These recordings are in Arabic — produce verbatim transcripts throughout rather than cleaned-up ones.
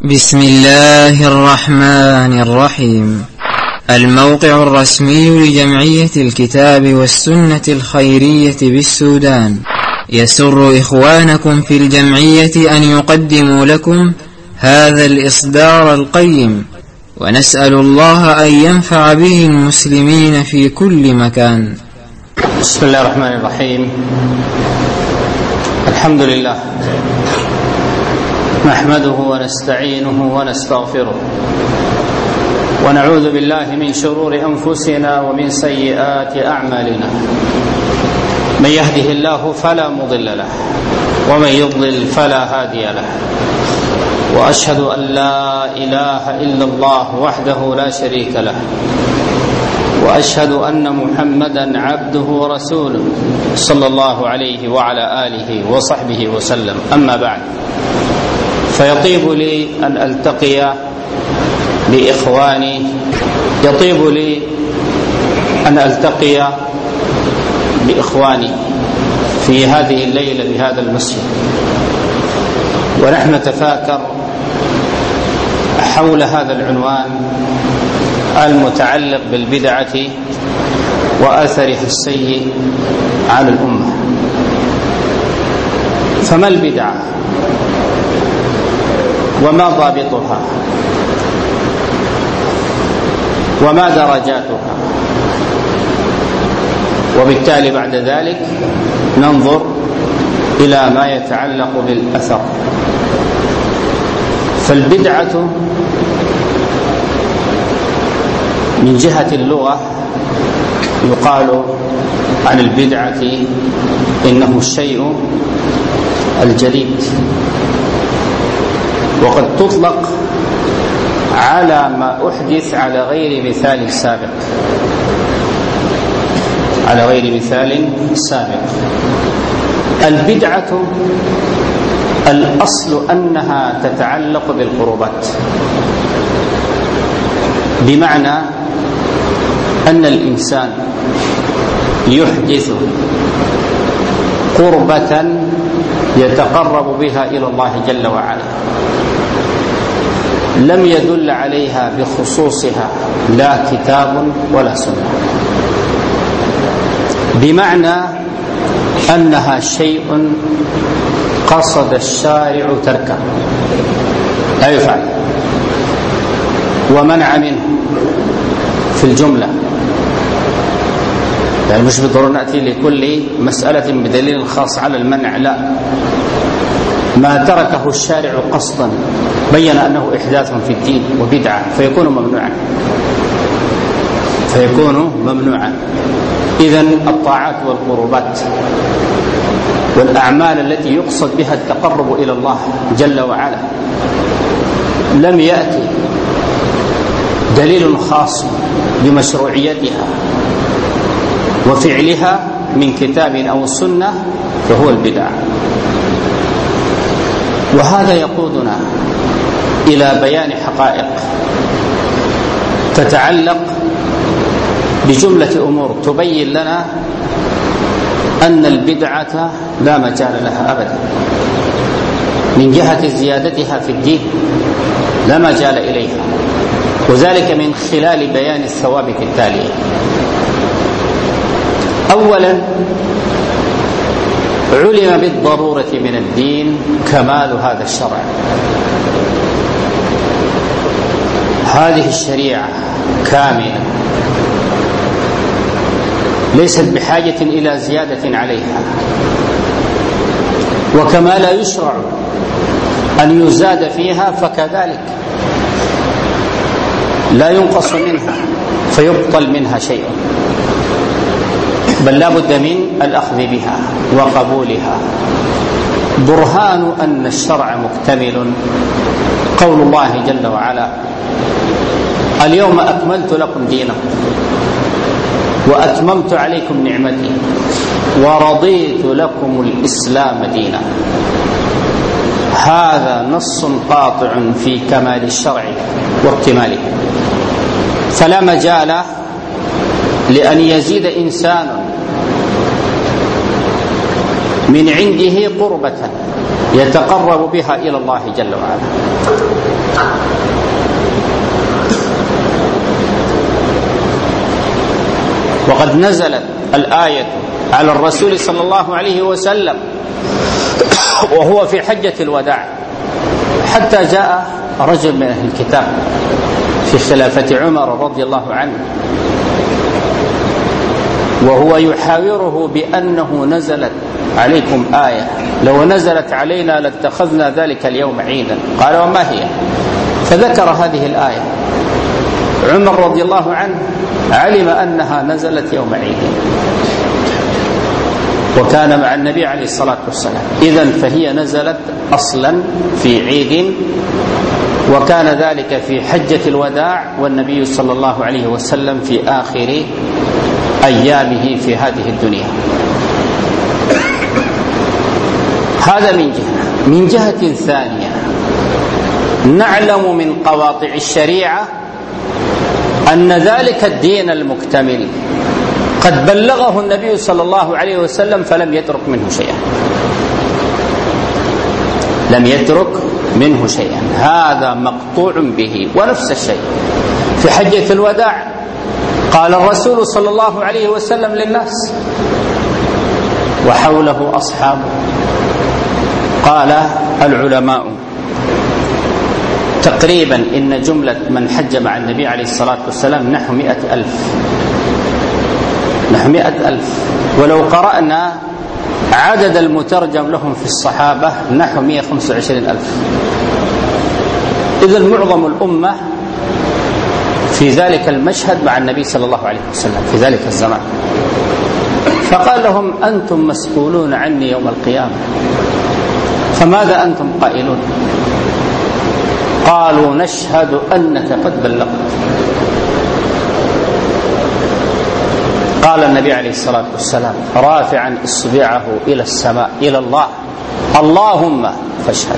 بسم الله الرحمن الرحيم. الموقع الرسمي لجمعية الكتاب والسنة الخيرية بالسودان يسر إخوانكم في الجمعية أن يقدموا لكم هذا الإصدار القيم، ونسأل الله أن ينفع به المسلمين في كل مكان. بسم الله الرحمن الرحيم. الحمد لله نحمده ونستعينه ونستغفره ونعوذ بالله من شرور أنفسنا ومن سيئات أعمالنا. من يهده الله فلا مضل له ومن يضلل فلا هادي له، وأشهد أن لا إله إلا الله وحده لا شريك له، وأشهد أن محمدا عبده ورسوله صلى الله عليه وعلى آله وصحبه وسلم. أما بعد، فيطيب لي أن ألتقي بإخواني يطيب لي أن ألتقي بإخواني في هذه الليلة بهذا المسجد، ونحن نتفاكر حول هذا العنوان المتعلق بالبدعة وأثرها السيء على الأمة. فما البدعة؟ وما ضابطها؟ وما درجاتها؟ وبالتالي بعد ذلك ننظر إلى ما يتعلق بالأثر. فالبدعة من جهة اللغة يقال عن البدعة إنه الشيء الجديد، وقد تطلق على ما أحدث على غير مثال سابق على غير مثال سابق. البدعة الأصل أنها تتعلق بالقربات، بمعنى أن الإنسان يحدث قربة يتقرب بها إلى الله جل وعلا، لم يدل عليها بخصوصها لا كتاب ولا سنة، بمعنى أنها شيء قصد الشارع تركه لا يفعل ومنع منه في الجملة. يعني مش بالضرورة نأتي لكل مسألة بدليل خاص على المنع، لا، ما تركه الشارع قصدا بين أنه إحداث في الدين وبدعة فيكون ممنوعا فيكون ممنوعا إذن الطاعات والقربات والأعمال التي يقصد بها التقرب إلى الله جل وعلا لم يأتي دليل خاص بمشروعيتها وفعلها من كتاب أو سنة فهو البدعة. وهذا يقودنا إلى بيان حقائق تتعلق بجملة أمور تبين لنا أن البدعة لا مجال لها أبدا من جهة زيادتها في الدين، لا مجال إليها، وذلك من خلال بيان الثوابت التالية. أولا، علم بالضرورة من الدين كمال هذا الشرع. هذه الشريعة كاملة ليست بحاجة إلى زيادة عليها، وكما لا يشرع أن يزاد فيها فكذلك لا ينقص منها فيبطل منها شيء، بل لا بد من الأخذ بها وقبولها. برهان أن الشرع مكتمل قول الله جل وعلا: اليوم أكملت لكم دينكم وأتممت عليكم نعمتي ورضيت لكم الإسلام دينا. هذا نص قاطع في كمال الشرع واكتماله، فلا مجال لأن يزيد إنسان من عنده قربة يتقرب بها إلى الله جل وعلا وقد نزلت الآية على الرسول صلى الله عليه وسلم وهو في حجة الوداع، حتى جاء رجل من أهل الكتاب في خلافة عمر رضي الله عنه وهو يحاوره بأنه نزلت عليكم آية، لو نزلت علينا لاتخذنا ذلك اليوم عيدا. قال: وما هي؟ فذكر هذه الآية. عمر رضي الله عنه علم أنها نزلت يوم عيد، وكان مع النبي عليه الصلاة والسلام، إذن فهي نزلت أصلا في عيد، وكان ذلك في حجة الوداع، والنبي صلى الله عليه وسلم في آخر أيامه في هذه الدنيا. هذا من جهة. من جهة ثانية، نعلم من قواطع الشريعة أن ذلك الدين المكتمل قد بلغه النبي صلى الله عليه وسلم فلم يترك منه شيئا، لم يترك منه شيئا، هذا مقطوع به. ونفس الشيء في حجة الوداع، قال الرسول صلى الله عليه وسلم للناس وحوله أصحابه، قال العلماء تقريبا إن جملة من حج مع النبي عليه الصلاة والسلام نحو مئة ألف، نحو مئة ألف، ولو قرأنا عدد المترجم لهم في الصحابة نحو مئة وخمسة وعشرين ألف. إذن معظم الأمة في ذلك المشهد مع النبي صلى الله عليه وسلم في ذلك الزمان. فقال لهم: أنتم مسؤولون عني يوم القيامة، فماذا أنتم قائلون؟ قالوا: نشهد أنك قد بلغت. قال النبي عليه الصلاة والسلام رافعا إصبعه إلى السماء إلى الله: اللهم فاشهد.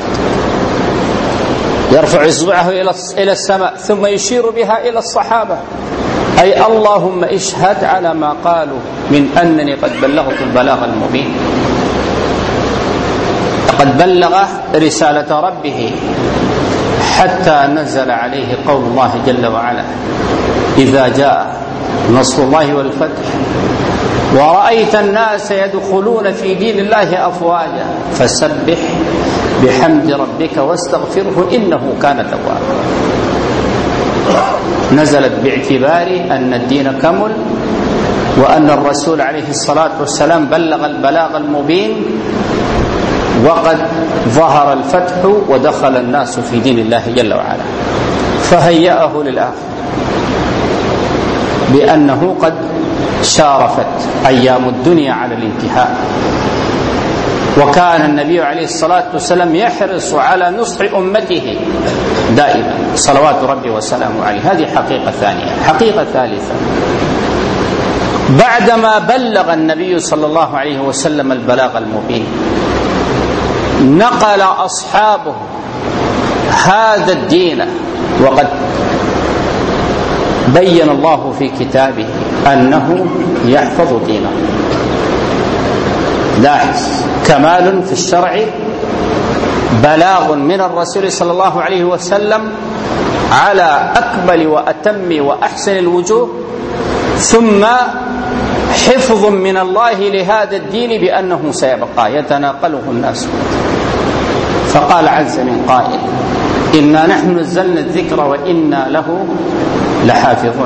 يرفع إصبعه إلى السماء ثم يشير بها إلى الصحابة، أي اللهم اشهد على ما قالوا من أنني قد بلغت البلاغ المبين. قد بلغ رسالة ربه حتى نزل عليه قول الله جل وعلا: إذا جاء نصر الله والفتح ورأيت الناس يدخلون في دين الله أفواجا فسبح بحمد ربك واستغفره إنه كان توابا. نزلت باعتبار أن الدين كمل، وأن الرسول عليه الصلاة والسلام بلغ البلاغ المبين، وقد ظهر الفتح ودخل الناس في دين الله جل وعلا، فهيأه للآخر بأنه قد شارفت أيام الدنيا على الانتهاء. وكان النبي عليه الصلاة والسلام يحرص على نصح أمته دائما صلوات ربي وسلامه عليه. هذه حقيقة ثانية. حقيقة ثالثة، بعدما بلغ النبي صلى الله عليه وسلم البلاغ المبين، نقل أصحابه هذا الدين، وقد بين الله في كتابه أنه يحفظ دينه. لاحظ، كمال في الشرع، بلاغ من الرسول صلى الله عليه وسلم على أكمل وأتم وأحسن الوجوه، ثم حفظ من الله لهذا الدين بأنه سيبقى يتناقله الناس. فقال عز من قائل: إنا نحن نزلنا الذكر وإنا له لحافظون.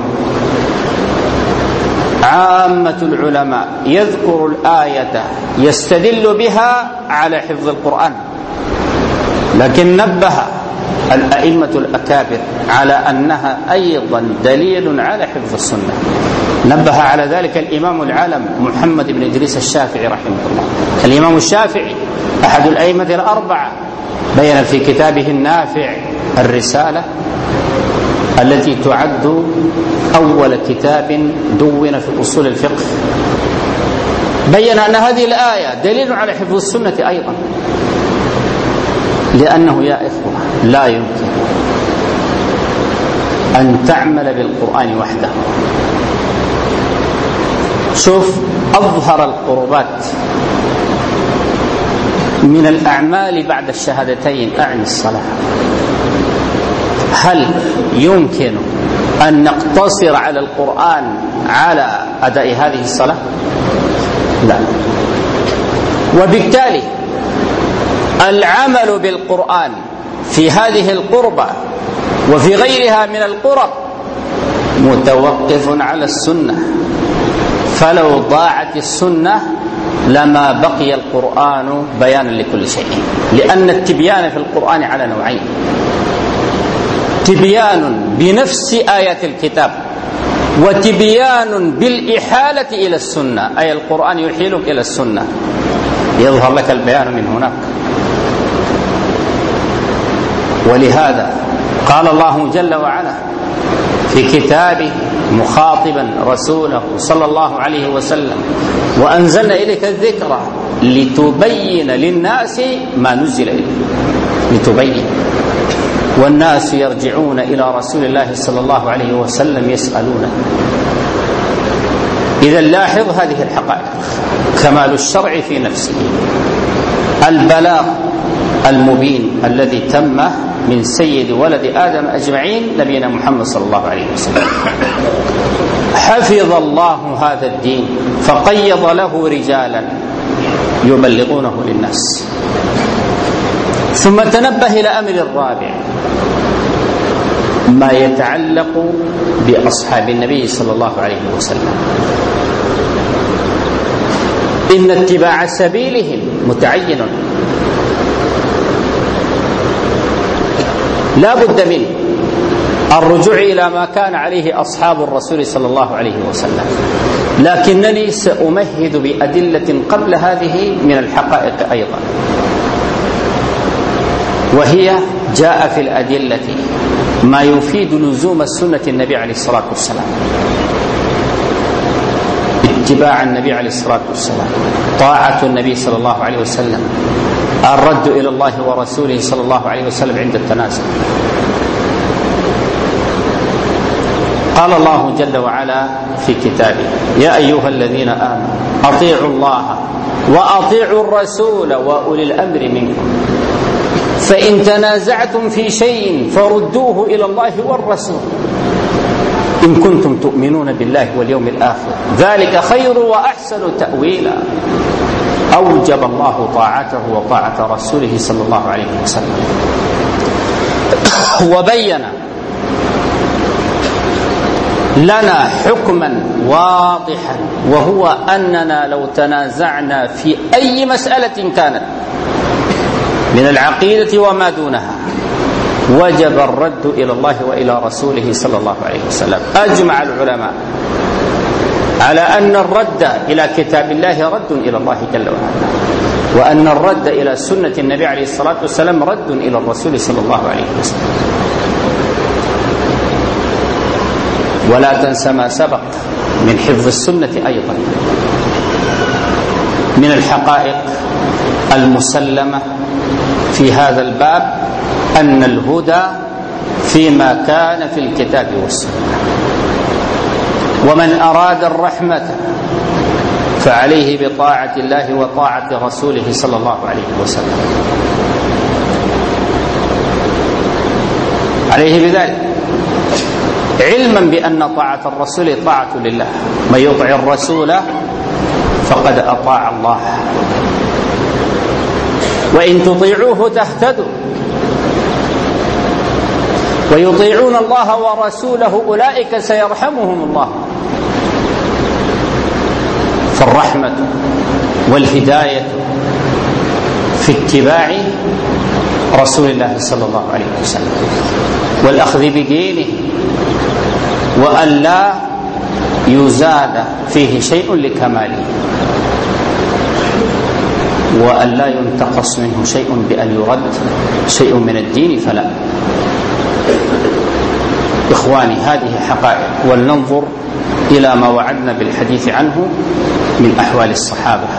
عامة العلماء يذكر الآية يستدل بها على حفظ القرآن، لكن نبه الأئمة الأكابر على أنها أيضا دليل على حفظ السنة. نبه على ذلك الإمام العالم محمد بن إدريس الشافعي رحمه الله. الإمام الشافعي أحد الأئمة الأربعة، بين في كتابه النافع الرسالة التي تعد أول كتاب دون في أصول الفقه، بين أن هذه الآية دليل على حفظ السنة أيضا، لأنه يا إخوة لا يمكن أن تعمل بالقرآن وحده. شوف، أظهر القربات من الأعمال بعد الشهادتين أعني الصلاة، هل يمكن أن نقتصر على القرآن على أداء هذه الصلاة؟ لا. وبالتالي العمل بالقرآن في هذه القربة وفي غيرها من القرب متوقف على السنة، فلو ضاعت السنة لما بقي القرآن بيانا لكل شيء، لأن التبيان في القرآن على نوعين: تبيان بنفس آيات الكتاب، وتبيان بالإحالة إلى السنة، أي القرآن يحيلك إلى السنة، يظهر لك البيان من هناك. ولهذا قال الله جل وعلا في كتابه مخاطبا رسوله صلى الله عليه وسلم: وأنزلنا إليك الذكر لتبين للناس ما نزل إليه. لتبين، والناس يرجعون إلى رسول الله صلى الله عليه وسلم يسألونه. إذا لاحظ هذه الحقائق: كمال الشرع في نفسه، البلاغ المبين الذي تم من سيد ولد آدم أجمعين نبينا محمد صلى الله عليه وسلم. حفظ الله هذا الدين فقيض له رجالا يبلغونه للناس. ثم تنبه إلى أمر الرابع، ما يتعلق بأصحاب النبي صلى الله عليه وسلم. إن اتباع سبيلهم متعين، لا بد من الرجوع إلى ما كان عليه أصحاب الرسول صلى الله عليه وسلم، لكنني سأمهد بأدلة قبل هذه من الحقائق أيضا، وهي جاء في الأدلة ما يفيد لزوم السنة النبي عليه الصلاة والسلام. اتباع النبي عليه الصلاة والسلام، طاعة النبي صلى الله عليه وسلم، الرد إلى الله ورسوله صلى الله عليه وسلم عند التنازل. قال الله جل وعلا في كتابه: يا أيها الذين آمنوا أطيعوا الله وأطيعوا الرسول وأولي الأمر منكم، فإن تنازعتم في شيء فردوه إلى الله والرسول إن كنتم تؤمنون بالله واليوم الآخر، ذلك خير وأحسن تأويلا. أوجب الله طاعته وطاعة رسوله صلى الله عليه وسلم، وبين لنا حكما واضحا، وهو أننا لو تنازعنا في أي مسألة كانت من العقيدة وما دونها وجب الرد إلى الله وإلى رسوله صلى الله عليه وسلم. أجمع العلماء على أن الرد إلى كتاب الله رد إلى الله جل وعلا، وأن الرد إلى سنة النبي عليه الصلاة والسلام رد إلى الرسول صلى الله عليه وسلم. ولا تنس ما سبق من حفظ السنة أيضا. من الحقائق المسلمة في هذا الباب أن الهدى فيما كان في الكتاب والسنة، ومن أراد الرحمة فعليه بطاعة الله وطاعة رسوله صلى الله عليه وسلم، عليه بذلك، علما بأن طاعة الرسول طاعة لله. من يطع الرسول فقد أطاع الله، وإن تطيعوه تهتدوا، ويطيعون الله ورسوله أولئك سيرحمهم الله. فالرحمة والهداية في اتباع رسول الله صلى الله عليه وسلم والأخذ بدينه، وأن لا يزاد فيه شيء لكماله، وأن لا ينتقص منه شيء بأن يرد شيء من الدين فلا. إخواني، هذه حقائق، ولننظر إلى ما وعدنا بالحديث عنه من أحوال الصحابة.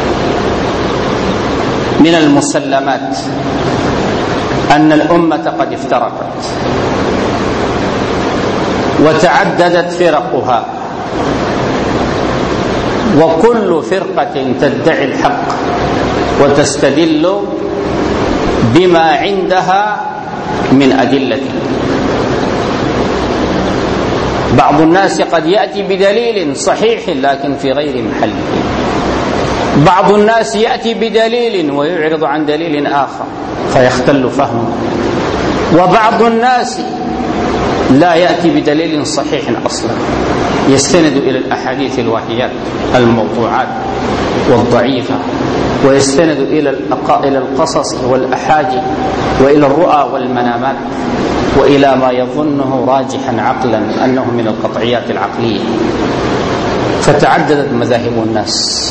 من المسلمات أن الأمة قد افترقت وتعددت فرقها، وكل فرقة تدعي الحق وتستدل بما عندها من أدلة. بعض الناس قد يأتي بدليل صحيح لكن في غير محله، بعض الناس يأتي بدليل ويعرض عن دليل آخر فيختل فهمه، وبعض الناس لا يأتي بدليل صحيح أصلا، يستند إلى الأحاديث الواهيات الموضوعات والضعيفة، ويستند إلى القصص والأحاديث وإلى الرؤى والمنامات وإلى ما يظنه راجحا عقلا أنه من القطعيات العقلية. فتعددت مذاهب الناس،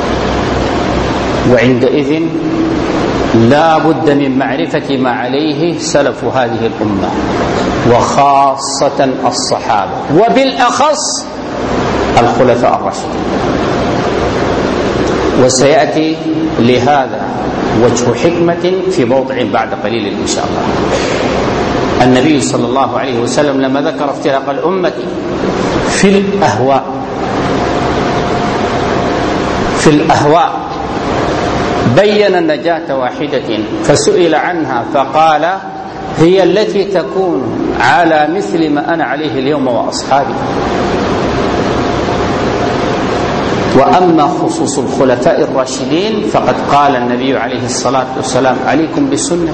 وعندئذ لا بد من معرفة ما عليه سلف هذه الأمة وخاصة الصحابة وبالأخص الخلفاء الراشدين. وسيأتي لهذا وجه حكمة في موضع بعد قليل إن شاء الله. النبي صلى الله عليه وسلم لما ذكر افتراق الأمة في الأهواء في الأهواء بين نجاة واحدة فسئل عنها فقال هي التي تكون على مثل ما أنا عليه اليوم وأصحابي. وأما خصوص الخلفاء الراشدين فقد قال النبي عليه الصلاة والسلام عليكم بسنة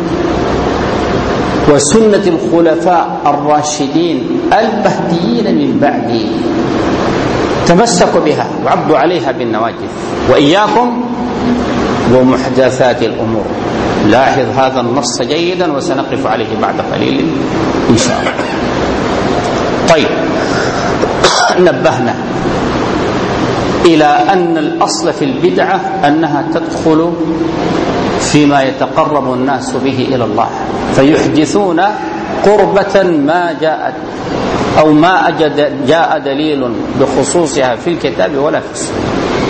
وسنة الخلفاء الراشدين المهديين من بعدي تمسكوا بها وعضوا عليها بالنواجذ وإياكم ومحدثات الأمور. لاحظ هذا النص جيدا وسنقف عليه بعد قليل إن شاء الله. طيب، نبهنا إلى أن الأصل في البدعة أنها تدخل فيما يتقرب الناس به إلى الله، فيحدثون قربة ما جاءت أو ما أجد جاء دليل بخصوصها في الكتاب ولا في السنة،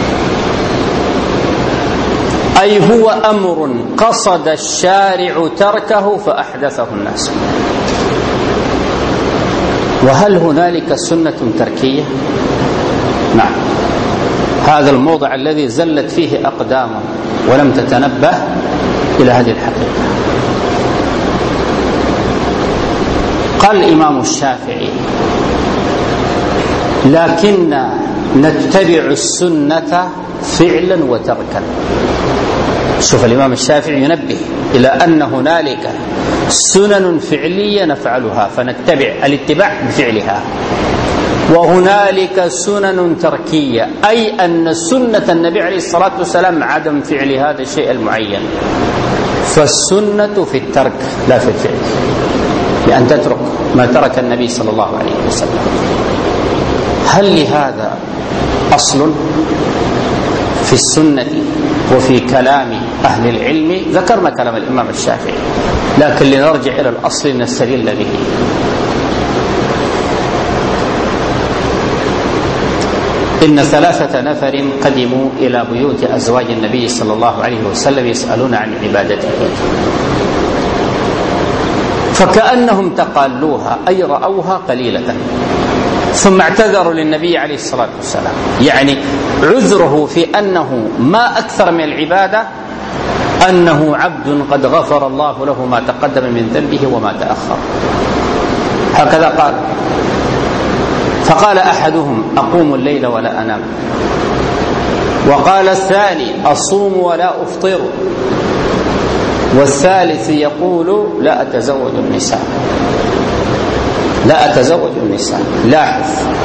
أي هو أمر قصد الشارع تركه فأحدثه الناس. وهل هنالك سنة تركية؟ نعم، هذا الموضع الذي زلت فيه أقدام ولم تتنبه إلى هذه الحقيقة. قال الإمام الشافعي لكن نتبع السنة فعلا وتركا. شوف الإمام الشافعي ينبه إلى أن هنالك سنن فعلية نفعلها فنتبع الاتباع بفعلها، وهنالك سنن تركية أي أن سنة النبي عليه الصلاة والسلام عدم فعل هذا الشيء المعين، فالسنة في الترك لا في الفعل، لأن تترك ما ترك النبي صلى الله عليه وسلم. هل لهذا أصل في السنة وفي كلام أهل العلم؟ ذكرنا كلام الإمام الشافعي، لكن لنرجع إلى الأصل لنستدل به. إن ثلاثة نفر قدموا إلى بيوت أزواج النبي صلى الله عليه وسلم يسألون عن عبادته، فكأنهم تقالوها أي رأوها قليلة، ثم اعتذروا للنبي عليه الصلاة والسلام، يعني عذره في أنه ما أكثر من العبادة أنه عبد قد غفر الله له ما تقدم من ذنبه وما تأخر، هكذا قال. فقال أحدهم أقوم الليل ولا أنام، وقال الثاني أصوم ولا أفطر، والثالث يقول لا أتزوج النساء لا أتزوج النساء. لاحظ،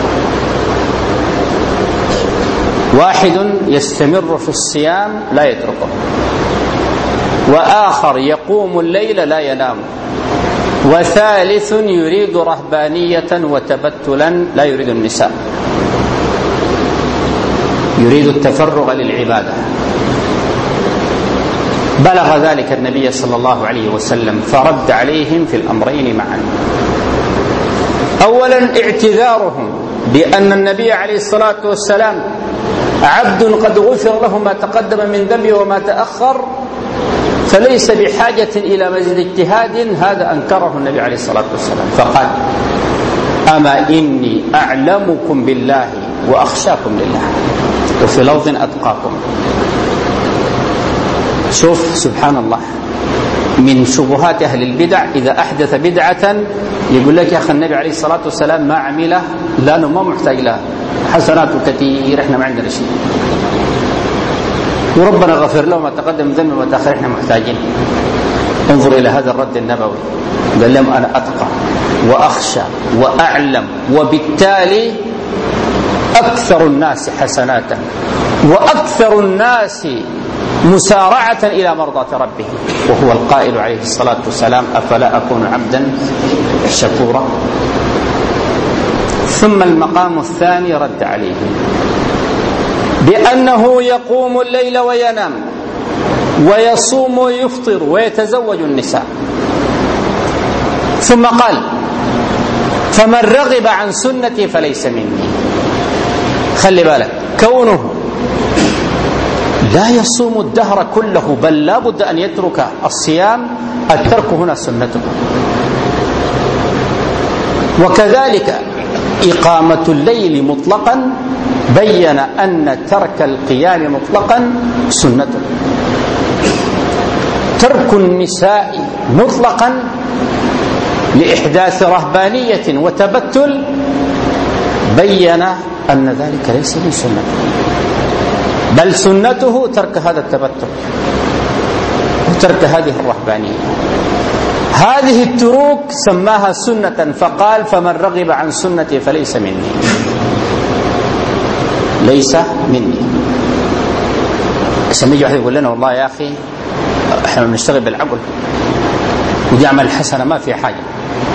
واحد يستمر في الصيام لا يتركه، وآخر يقوم الليل لا ينام، وثالث يريد رهبانية وتبتلا لا يريد النساء، يريد التفرغ للعبادة. بلغ ذلك النبي صلى الله عليه وسلم فرد عليهم في الأمرين معا. أولا اعتذارهم بأن النبي عليه الصلاة والسلام عبد قد غفر له ما تقدم من ذنبه وما تأخر، فليس بحاجة إلى مزيد اجتهاد، هذا أنكره النبي عليه الصلاة والسلام، فقال أما إني أعلمكم بالله وأخشاكم لله، وفي لفظ أتقاكم. شوف سبحان الله، من شبهات أهل البدع إذا أحدث بدعة يقول لك يا أخي النبي عليه الصلاة والسلام ما عمله لأنه ما محتاج له، حسناته كثير إحنا ما عندنا شيء، وربنا غفر له ما تقدم من ذنبه وما تأخر، إحنا محتاجين. انظر إلى هذا الرد النبوي، قال لهم أنا أتقى وأخشى وأعلم، وبالتالي أكثر الناس حسنات وأكثر الناس مسارعة إلى مرضاة ربه، وهو القائل عليه الصلاة والسلام أفلا أكون عبدا شكورا. ثم المقام الثاني رد عليه بأنه يقوم الليل وينام ويصوم ويفطر ويتزوج النساء، ثم قال فمن رغب عن سنتي فليس مني. خلي بالك، كونه لا يصوم الدهر كله بل لا بد أن يترك الصيام، الترك هنا سنته. وكذلك إقامة الليل مطلقا بين أن ترك القيام مطلقا سنته. ترك النساء مطلقا لإحداث رهبانية وتبتل بين أن ذلك ليس من سنته، بل سنته ترك هذا التبتل وترك هذه الرهبانية. هذه التروك سماها سنة، فقال فمن رغب عن سنتي فليس مني، ليس مني. عشان يجي واحد يقول لنا والله يا أخي احنا بنشتغل بالعقل ودي عمل حسنة ما في حاجة،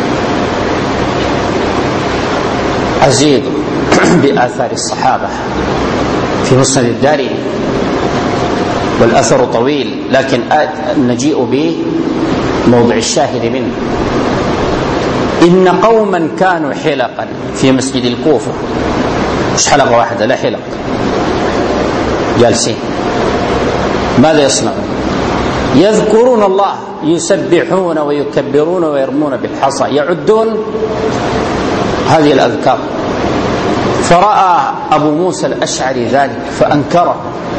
أزيد بآثار الصحابة في مسند الدارمي، والأثر طويل لكن نجيء بموضع الشاهد منه. إن قوما كانوا حلقا في مسجد الكوفة، مش حلقة واحدة، لا حلق، جالسين ماذا يصنعون؟ يذكرون الله، يسبحون ويكبرون ويرمون بالحصى، يعدون هذه الأذكار. فرأى أبو موسى الأشعري ذلك فأنكره،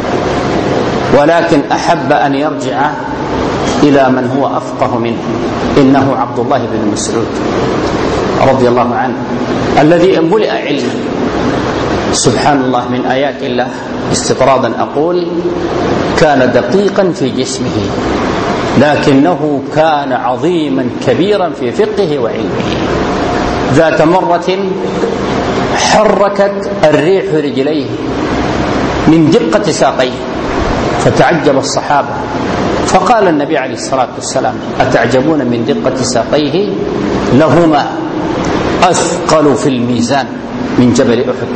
ولكن أحب أن يرجع إلى من هو أفقه منه، إنه عبد الله بن مسعود رضي الله عنه الذي ملئ علما. سبحان الله، من آيات الله استطرادا أقول كان دقيقا في جسمه لكنه كان عظيما كبيرا في فقهه وعلمه. ذات مرة حركت الريح رجليه من دقة ساقيه فتعجب الصحابة، فقال النبي عليه الصلاة والسلام أتعجبون من دقة ساقيه؟ لهما أثقل في الميزان من جبل أحد.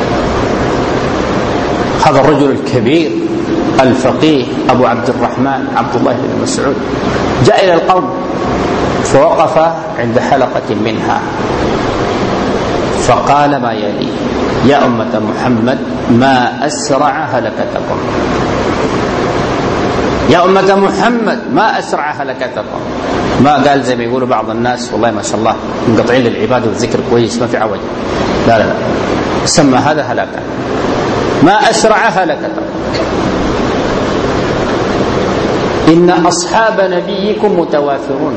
هذا الرجل الكبير الفقيه أبو عبد الرحمن عبد الله بن مسعود جاء إلى القوم فوقف عند حلقة منها فقال ما يلي: يا أمة محمد ما أسرع هلكتكم، يا أمة محمد ما أسرع هلكتكم. ما قال زي ما يقولوا بعض الناس والله ما شاء الله منقطعين للعبادة والذكر كويس ما في عوج، لا لا لا، سمى هذا هلاكا، ما أسرع هلكتكم. إن أصحاب نبيكم متوافرون،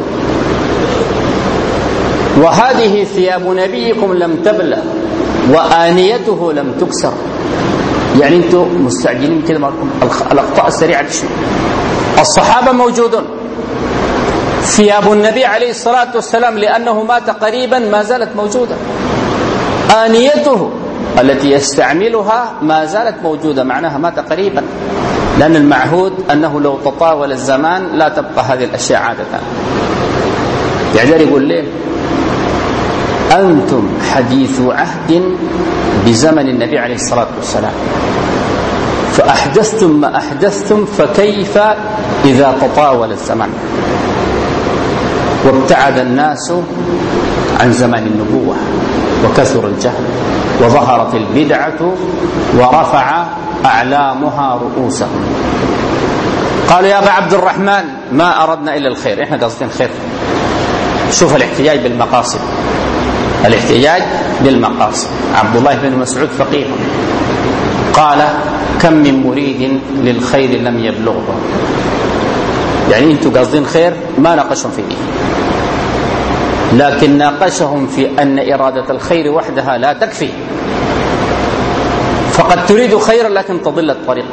وهذه ثياب نبيكم لم تبلى وآنيته لم تكسر. يعني أنتم مستعجلين كده معكم الأخطاء السريعة شيء. الصحابة موجودون، ثياب النبي عليه الصلاة والسلام لأنه مات قريبا ما زالت موجودة، آنيته التي يستعملها ما زالت موجودة، معناها مات قريبا، لأن المعهود أنه لو تطاول الزمان لا تبقى هذه الأشياء عادة. يعني يقول ليه أنتم حديث عهد بزمن النبي عليه الصلاة والسلام، فأحدثتم ما أحدثتم، فكيف إذا تطاول الزمان وابتعد الناس عن زمان النبوة وكثر الجهل وظهرت البدعة ورفع أعلامها رؤوسهم. قالوا يا أبا عبد الرحمن ما أردنا إلا الخير، إحنا قصدين خير. شوف الاحتجاج بالمقاصد، الاحتجاج بالمقاصد. عبد الله بن مسعود فقيه قال كم من مريد للخير لم يبلغه، يعني أنتم قاصدين خير، ما ناقشهم في دي، لكن ناقشهم في أن إرادة الخير وحدها لا تكفي، فقد تريد خيرا لكن تضل الطريق.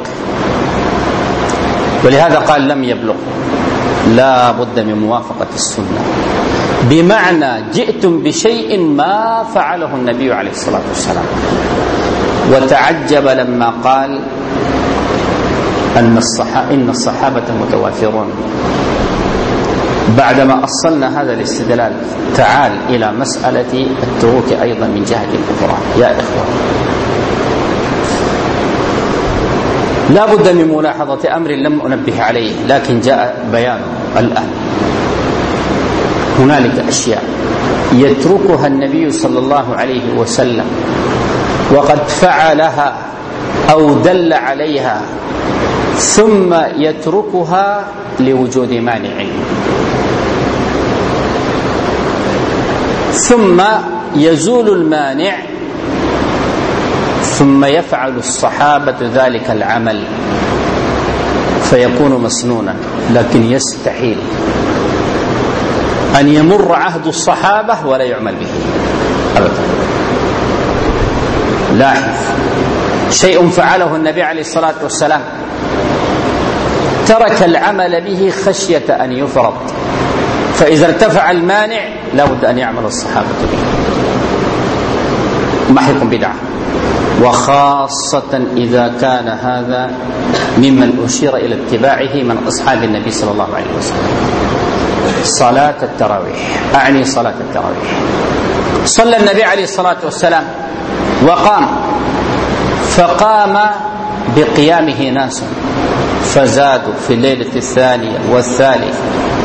ولهذا قال لم يبلغ، لا بد من موافقة السنة، بمعنى جئتم بشيء ما فعله النبي عليه الصلاة والسلام. وتعجب لما قال أن الصحابة إن الصحابة متوافرون. بعدما أصلنا هذا الاستدلال، تعال إلى مسألة التروك أيضا من جهة أخرى. يا إخوة، لا بد من ملاحظة أمر لم أنبه عليه لكن جاء بيانه الآن. هنالك أشياء يتركها النبي صلى الله عليه وسلم وقد فعلها أو دل عليها، ثم يتركها لوجود مانع، ثم يزول المانع، ثم يفعل الصحابة ذلك العمل فيكون مسنونا. لكن يستحيل أن يمر عهد الصحابة ولا يعمل به أبدا. لاحظ، شيء فعله النبي عليه الصلاة والسلام ترك العمل به خشية أن يفرض، فإذا ارتفع المانع لا بد أن يعمل الصحابة به. ما يكون بدعة، وخاصة إذا كان هذا ممن أشير إلى اتباعه من أصحاب النبي صلى الله عليه وسلم. صلاة التراويح، أعني صلاة التراويح، صلى النبي عليه الصلاة والسلام وقام، فقام بقيامه ناس فزادوا في الليلة الثانية والثالثة،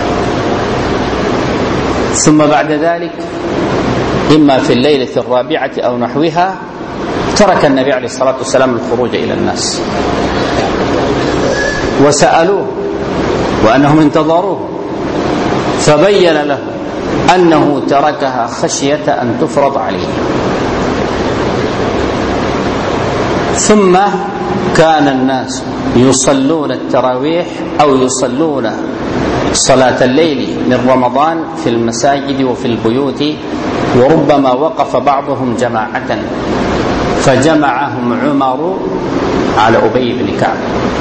ثم بعد ذلك إما في الليلة الرابعة أو نحوها ترك النبي عليه الصلاة والسلام الخروج إلى الناس، وسألوه وأنهم انتظروه فبين له أنه تركها خشية أن تفرض عليه. ثم كان الناس يصلون التراويح أو يصلون صلاة الليل من رمضان في المساجد وفي البيوت، وربما وقف بعضهم جماعة فجمعهم عمر على أبي بن كعب.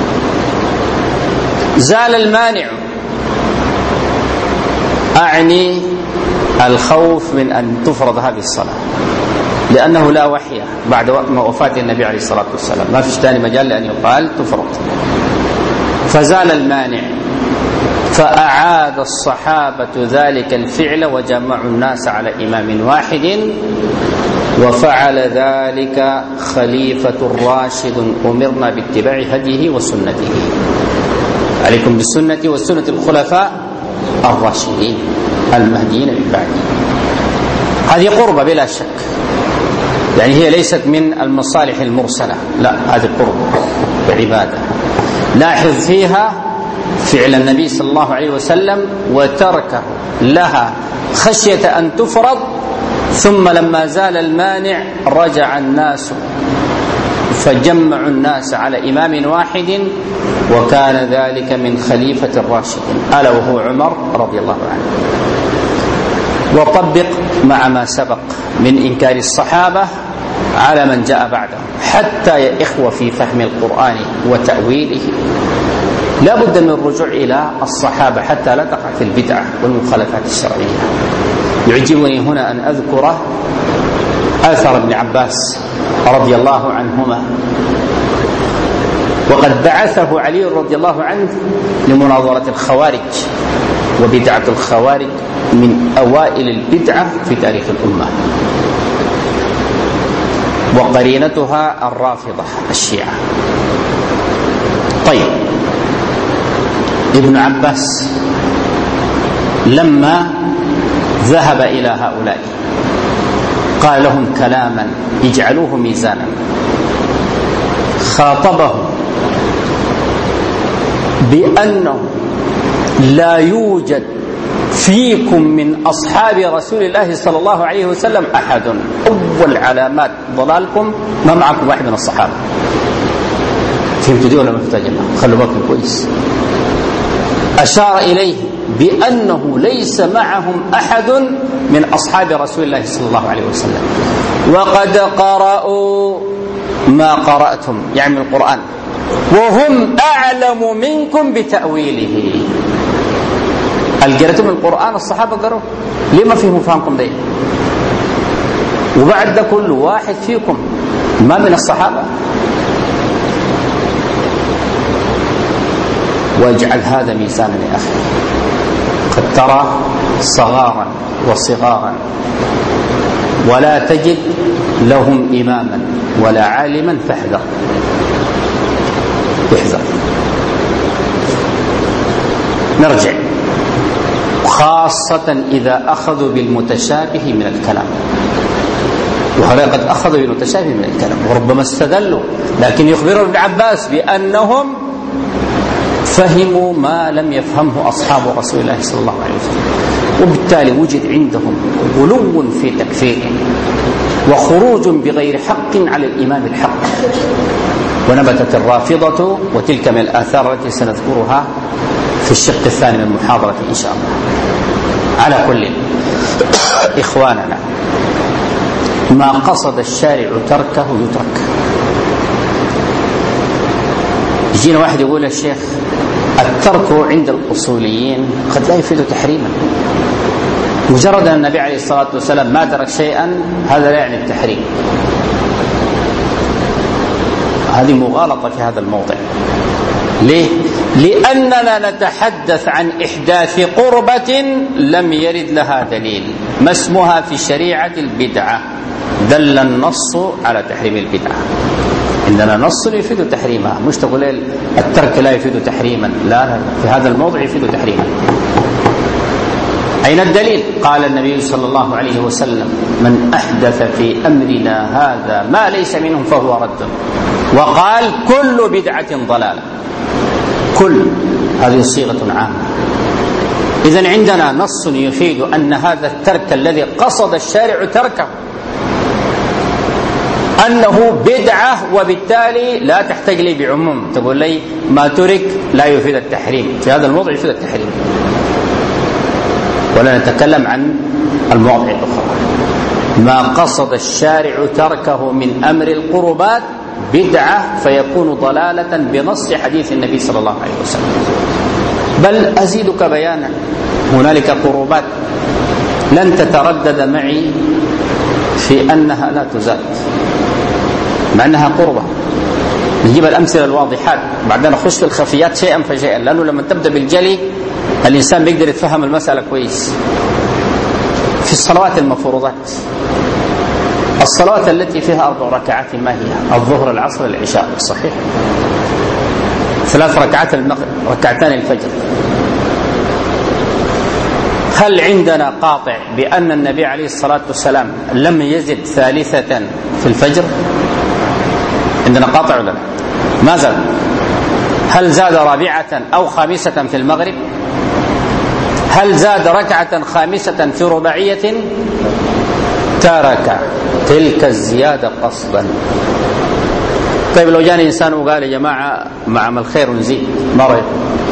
زال المانع، أعني الخوف من أن تفرض هذه الصلاة، لأنه لا وحي بعد وفاة النبي عليه الصلاة والسلام، ما فيش ثاني مجال لأن يقال تفرض، فزال المانع، فأعاد الصحابة ذلك الفعل وجمعوا الناس على إمام واحد، وفعل ذلك خليفة راشد أمرنا باتباع هديه وسنته. عليكم بالسنة والسنة الخلفاء الراشدين المهديين من بعده. هذه قربة بلا شك، يعني هي ليست من المصالح المرسلة، لا، هذه قربة بعبادة. لاحظ فيها فعل النبي صلى الله عليه وسلم وتركه لها خشية أن تفرض، ثم لما زال المانع رجع الناس فجمعوا الناس على إمام واحد، وكان ذلك من خليفة الراشد ألا وهو عمر رضي الله عنه. وطبق مع ما سبق من إنكار الصحابة على من جاء بعدهم، حتى يا إخوة في فهم القرآن وتأويله لا بد من الرجوع إلى الصحابة حتى لا تقع في البدعة والمخالفات الشرعية. يعجبني هنا أن أذكر آثار ابن عباس رضي الله عنهما، وقد بعثه علي رضي الله عنه لمناظرة الخوارج، وبدعة الخوارج من أوائل البدعة في تاريخ الأمة، وقرينتها الرافضة الشيعة. طيب، ابن عباس لما ذهب إلى هؤلاء قال لهم كلاما اجعلوه ميزانا، خاطبهم بأنه لا يوجد فيكم من أصحاب رسول الله صلى الله عليه وسلم أحد، أول علامات ضلالكم ما معكم واحد من الصحابة. فهمتوا دي ولا ما فهمتوا يا جماعة؟ خلوا بالكم كويس. أشار إليه بأنه ليس معهم أحد من أصحاب رسول الله صلى الله عليه وسلم، وقد قرأوا ما قرأتم يعني من القرآن وهم أعلم منكم بتأويله. قرأتم القرآن الصحابة قرأوا، ليه ما فيهم فهمكم ده؟ وبعد ده كل واحد فيكم ما من الصحابة. واجعل هذا ميزانا يا أخي. قد ترى صغارا وصغارا ولا تجد لهم إماما ولا عالما فاحذر احذر. نرجع، خاصة إذا أخذوا بالمتشابه من الكلام، وهؤلاء قد أخذوا بالمتشابه من الكلام وربما استدلوا، لكن يخبر ابن عباس بأنهم فهموا ما لم يفهمه أصحاب رسول الله صلى الله عليه وسلم، وبالتالي وجد عندهم غلو في تكفيره وخروج بغير حق على الإمام الحق، ونبتت الرافضة، وتلك من الآثار التي سنذكرها في الشق الثاني من المحاضرة إن شاء الله. على كل إخواننا، ما قصد الشارع تركه يترك. يجينا واحد يقول يا شيخ الترك عند الأصوليين قد لا يفيد تحريما، مجرد أن النبي عليه الصلاة والسلام ما ترك شيئا هذا لا يعني التحريم. هذه مغالطة في هذا الموضع. ليه؟ لأننا نتحدث عن إحداث قربة لم يرد لها دليل، ما اسمها في الشريعة البدعة، دل النص على تحريم البدعة. عندنا نص يفيد تحريمها، مش تقول الترك لا يفيد تحريما، لا لا، في هذا الموضع يفيد تحريما. أين الدليل؟ قال النبي صلى الله عليه وسلم من أحدث في أمرنا هذا ما ليس منه فهو رد، وقال كل بدعة ضلالة. كل هذه صيغة عامة. إذن عندنا نص يفيد أن هذا الترك الذي قصد الشارع تركه أنه بدعة، وبالتالي لا تحتاج لي بعموم تقول لي ما ترك لا يفيد التحريم، في هذا الموضع يفيد التحريم، ولا نتكلم عن المواضع الأخرى. ما قصد الشارع تركه من أمر القربات بدعة فيكون ضلالة بنص حديث النبي صلى الله عليه وسلم. بل أزيدك بيانا، هنالك قربات لن تتردد معي في أنها لا تزاد مع أنها قربة. نجيب الأمثلة الواضحات بعدين نخش في الخفيات شيئا فشيئا، لأنه لما تبدأ بالجلي الإنسان بيقدر يتفهم المسألة كويس. في الصلوات المفروضات، الصلوات التي فيها أربع ركعات ما هي؟ الظهر العصر العشاء، صحيح؟ ثلاث ركعات المغرب، ركعتان الفجر. هل عندنا قاطع بأن النبي عليه الصلاة والسلام لم يزد ثالثة في الفجر؟ عندنا قاطع ولا لا؟ ما زاد. هل زاد رابعة أو خامسة في المغرب؟ هل زاد ركعة خامسة في رباعية؟ ترك تلك الزيادة قصدا. طيب لو جاني إنسان وقال يا جماعة مع عمل خير ونزيد، ما رأيك؟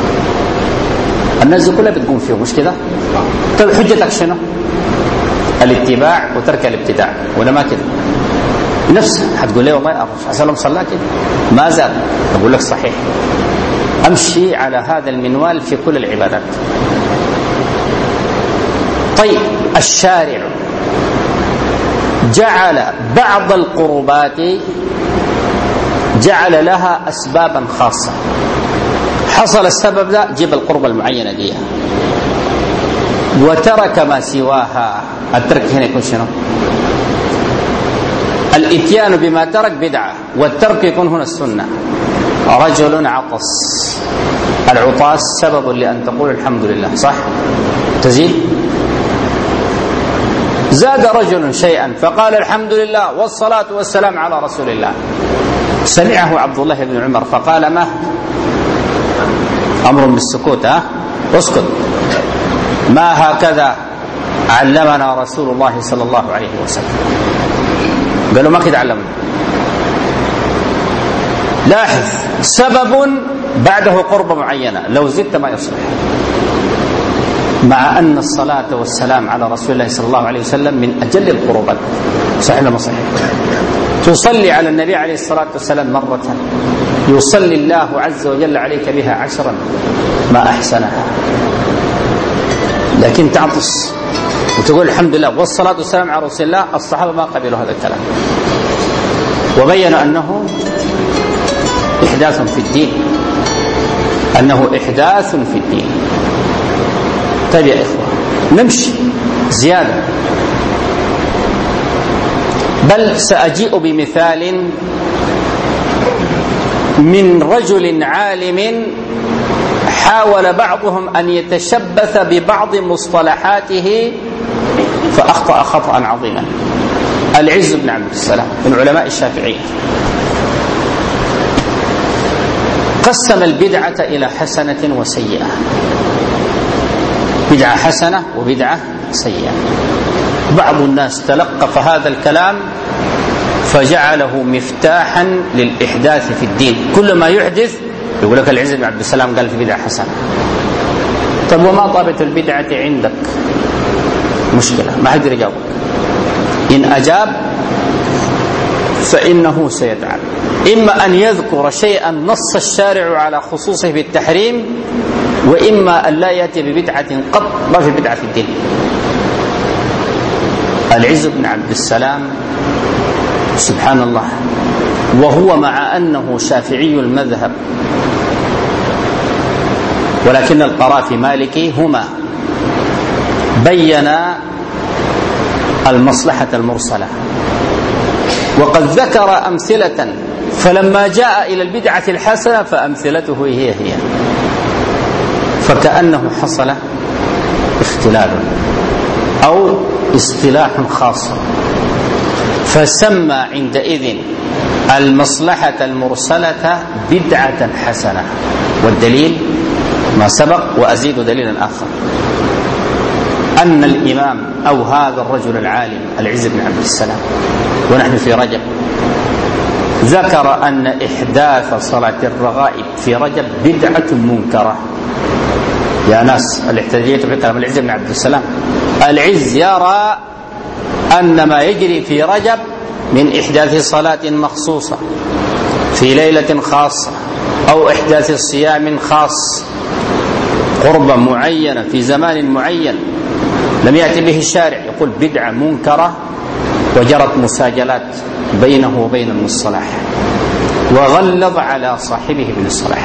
الناس كلها بتقوم فيه، مش كده؟ طيب حجتك شنو؟ الاتباع وترك الابتداع، ولا ما كده؟ نفسه هتقول لي والله الرسول صلى الله عليه وسلم كده ما زال، أقول لك صحيح. أمشي على هذا المنوال في كل العبادات. طيب الشارع جعل بعض القربات جعل لها أسبابا خاصة، حصل السبب ده جيب القربة المعينة دي، وترك ما سواها. الترك هنا يكون شنو؟ الاتيان بما ترك بدعة، والترك يكون هنا السنة. رجل عطس، العطاس سبب لأن تقول الحمد لله، صح؟ تزيد. زاد رجل شيئا فقال الحمد لله والصلاة والسلام على رسول الله، سمعه عبد الله بن عمر فقال ما أمر بالسكوت، ها اسكت، ما هكذا علمنا رسول الله صلى الله عليه وسلم. قالوا ما كده علمنا. لاحظ، سبب بعده قربة معينة، لو زدت ما يصلح. مع أن الصلاة والسلام على رسول الله صلى الله عليه وسلم من أجل القربات. صحيح ولا صحيح؟ تصلي على النبي عليه الصلاة والسلام مرة يصلي الله عز وجل عليك بها عشرا ما أحسنها. لكن تعطس وتقول الحمد لله والصلاة والسلام على رسول الله، الصحابة ما قبلوا هذا الكلام وبينوا أنه إحداث في الدين، أنه إحداث في الدين. طيب يا إخوة نمشي زيادة، بل سأجيء بمثال من رجل عالم حاول بعضهم أن يتشبث ببعض مصطلحاته فأخطأ خطأ عظيما. العز بن عبد السلام من علماء الشافعية قسم البدعة إلى حسنة وسيئة، بدعة حسنة وبدعة سيئة. بعض الناس تلقف هذا الكلام فجعله مفتاحا للإحداث في الدين، كل ما يحدث يقول لك العز بن عبد السلام قال في بدعة حسنة. طب وما طابت البدعة عندك؟ مشكلة ما حد يجاوبك. إن أجاب فإنه سيدعى، إما أن يذكر شيئا نص الشارع على خصوصه بالتحريم، وإما أن لا يأتي ببدعة قط ما في بدعة في الدين. العز بن عبد السلام سبحان الله، وهو مع أنه شافعي المذهب ولكن القرافي مالكي، هما بينا المصلحة المرسلة وقد ذكر أمثلة، فلما جاء إلى البدعة الحسنة فأمثلته هي هي، فكأنه حصل اختلال أو اصطلاح خاص، فسمى عندئذ المصلحة المرسلة بدعة حسنة. والدليل ما سبق، وأزيد دليلا آخر، أن الإمام أو هذا الرجل العالم العز بن عبد السلام ونحن في رجب ذكر أن إحداث صلاة الرغائب في رجب بدعة منكرة. يا ناس الاحتجاجية في كلام العز بن عبد السلام، العز يرى أن ما يجري في رجب من إحداث صلاة مخصوصة في ليلة خاصة أو إحداث صيام خاص قربة معينة في زمان معين لم يأتي به الشارع، يقول بدعة منكرة وجرت مساجلات بينه وبين ابن الصلاح، وغلظ على صاحبه ابن الصلاح.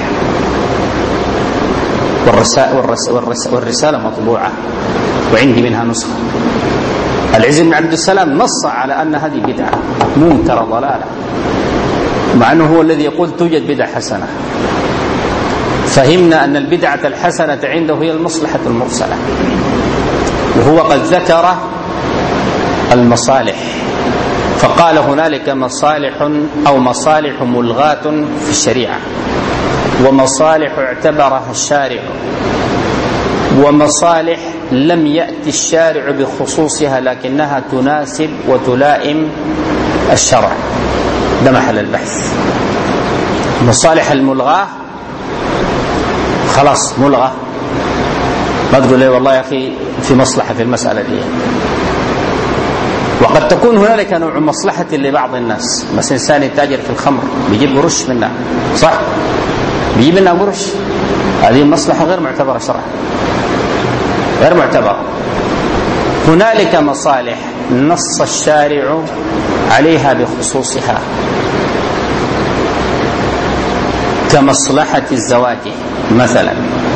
والرسالة مطبوعة وعندي منها نسخة. العز بن عبد السلام نص على أن هذه بدعة منكرة ضلالة، مع أنه هو الذي يقول توجد بدعة حسنة. فهمنا أن البدعة الحسنة عنده هي المصلحة المرسلة، وهو قد ذكر المصالح فقال هنالك مصالح أو مصالح ملغاة في الشريعة، ومصالح اعتبرها الشارع، ومصالح لم يأتي الشارع بخصوصها لكنها تناسب وتلائم الشرع. ده محل البحث. مصالح الملغاة خلاص ملغى، ما تقول لي والله يا أخي في مصلحة في المسألة دي. وقد تكون هنالك نوع مصلحة لبعض الناس، مثلا إنسان يتاجر في الخمر بيجيب قرش منها، صح؟ بيجيب منها قرش، هذه مصلحة غير معتبرة شرعا، غير معتبرة. هنالك مصالح نص الشارع عليها بخصوصها كمصلحة الزواج مثلا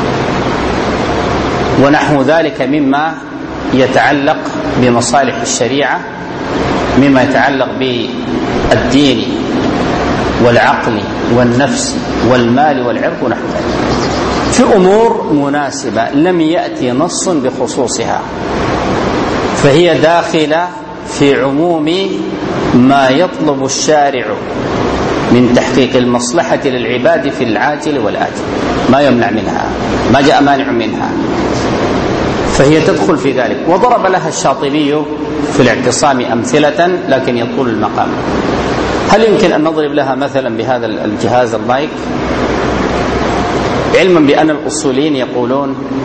ونحو ذلك مما يتعلق بمصالح الشريعة، مما يتعلق بالدين والعقل والنفس والمال والعرض ونحو ذلك، في أمور مناسبة لم يأتي نص بخصوصها، فهي داخلة في عموم ما يطلب الشارع من تحقيق المصلحة للعباد في العاجل والآجل، ما يمنع منها، ما جاء مانع منها، فهي تدخل في ذلك. وضرب لها الشاطبي في الاعتصام أمثلة لكن يطول المقام. هل يمكن أن نضرب لها مثلا بهذا الجهاز المايك، علما بأن الأصوليين يقولون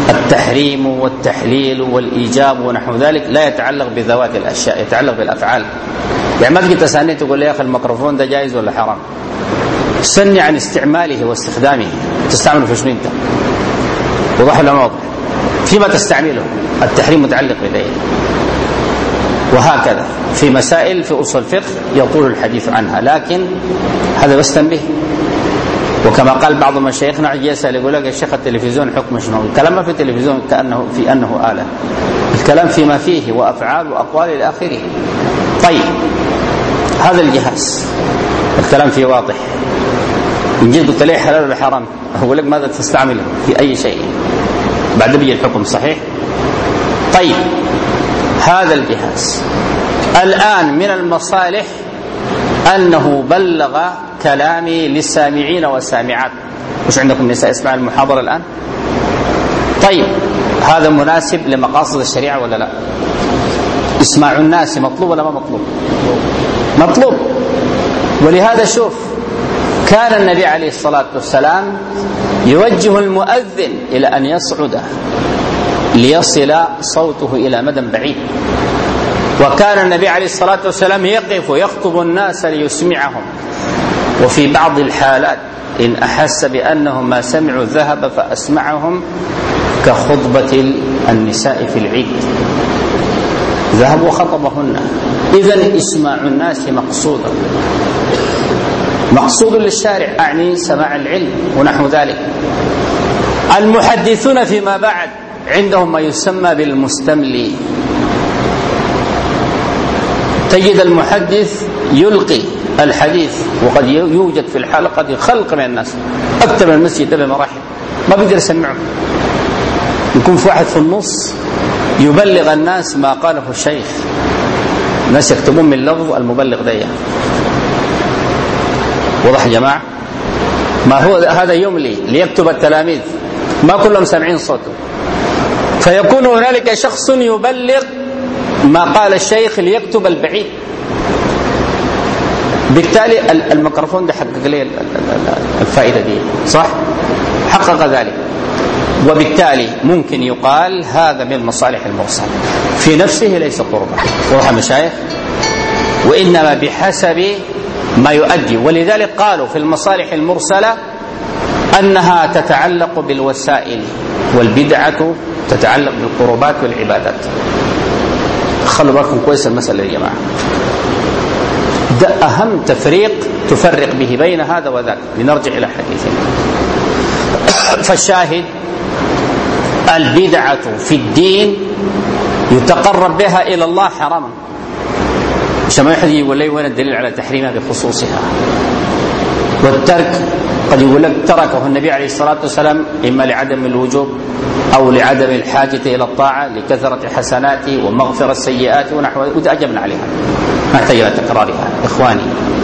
التحريم والتحليل والإيجاب ونحو ذلك لا يتعلق بذوات الأشياء، يتعلق بالأفعال. يعني ما تجي تسألني تقول لي يا أخي الميكروفون ده جائز ولا حرام، سني عن استعماله واستخدامه، تستعمله في شنو انت؟ وضح ولا ما واضح؟ فيما تستعمله. التحريم متعلق بذلك. وهكذا في مسائل في أصول الفقه يطول الحديث عنها، لكن هذا بس تنبيه. وكما قال بعض مشايخنا يسأل يقول لك يا شيخ التلفزيون حكم شنو؟ الكلام ما في التلفزيون كأنه في أنه آلة، الكلام فيما فيه وأفعال وأقوال إلى آخره. طيب هذا الجهاز الكلام فيه واضح، إن جيت قلت لي حلال ولا حرام أقول لك ماذا تستعمله في أي شيء، بعد بيجي الحكم صحيح. طيب هذا الجهاز الآن من المصالح أنه بلغ كلامي للسامعين والسامعات. مش عندكم نساء يسمع المحاضرة الآن؟ طيب هذا مناسب لمقاصد الشريعة ولا لا؟ اسماع الناس مطلوب ولا ما مطلوب؟ مطلوب. ولهذا شوف كان النبي عليه الصلاة والسلام يوجه المؤذن إلى أن يصعد ليصل صوته إلى مدى بعيد، وكان النبي عليه الصلاة والسلام يقف ويخطب الناس ليسمعهم، وفي بعض الحالات إن أحس بأنهم ما سمعوا ذهب فأسمعهم كخطبة النساء في العيد، ذهب وخطبهن. إذن إسماع الناس مقصودا، مقصود للشارع، أعني سماع العلم ونحو ذلك. المحدثون فيما بعد عندهم ما يسمى بالمستملي. تجد المحدث يلقي الحديث، وقد يوجد في الحلقة خلق من الناس أكثر من المسجد بمراحل ما بيقدر يسمعه، يكون في واحد في النص يبلغ الناس ما قاله الشيخ، الناس يكتبون من لفظ المبلغ ده. وضح يا جماعة؟ ما هو هذا يملي ليكتب التلاميذ، ما كلهم سامعين صوته، فيكون هنالك شخص يبلغ ما قال الشيخ ليكتب البعيد. بالتالي الميكروفون ده حقق لي الفائدة دي، صح؟ حقق ذلك، وبالتالي ممكن يقال هذا من المصالح المرسلة في نفسه ليس قربا. وضح مشايخ؟ وإنما بحسب ما يؤدي. ولذلك قالوا في المصالح المرسلة أنها تتعلق بالوسائل، والبدعة تتعلق بالقربات والعبادات. خلوا بالكم كويس المسألة يا جماعة، ده أهم تفريق تفرق به بين هذا وذاك. لنرجع إلى حديثنا. فالشاهد البدعة في الدين يتقرب بها إلى الله حراما، عشان ما يحد يقول لي وين الدليل على تحريمها بخصوصها. والترك قد يقول لك تركه النبي عليه الصلاة والسلام إما لعدم الوجوب أو لعدم الحاجة إلى الطاعة، لكثرة حسناته ومغفرة السيئات ونحو ذلك، وتأجبنا عليها ما يحتاج إلى تكرارها. إخواني،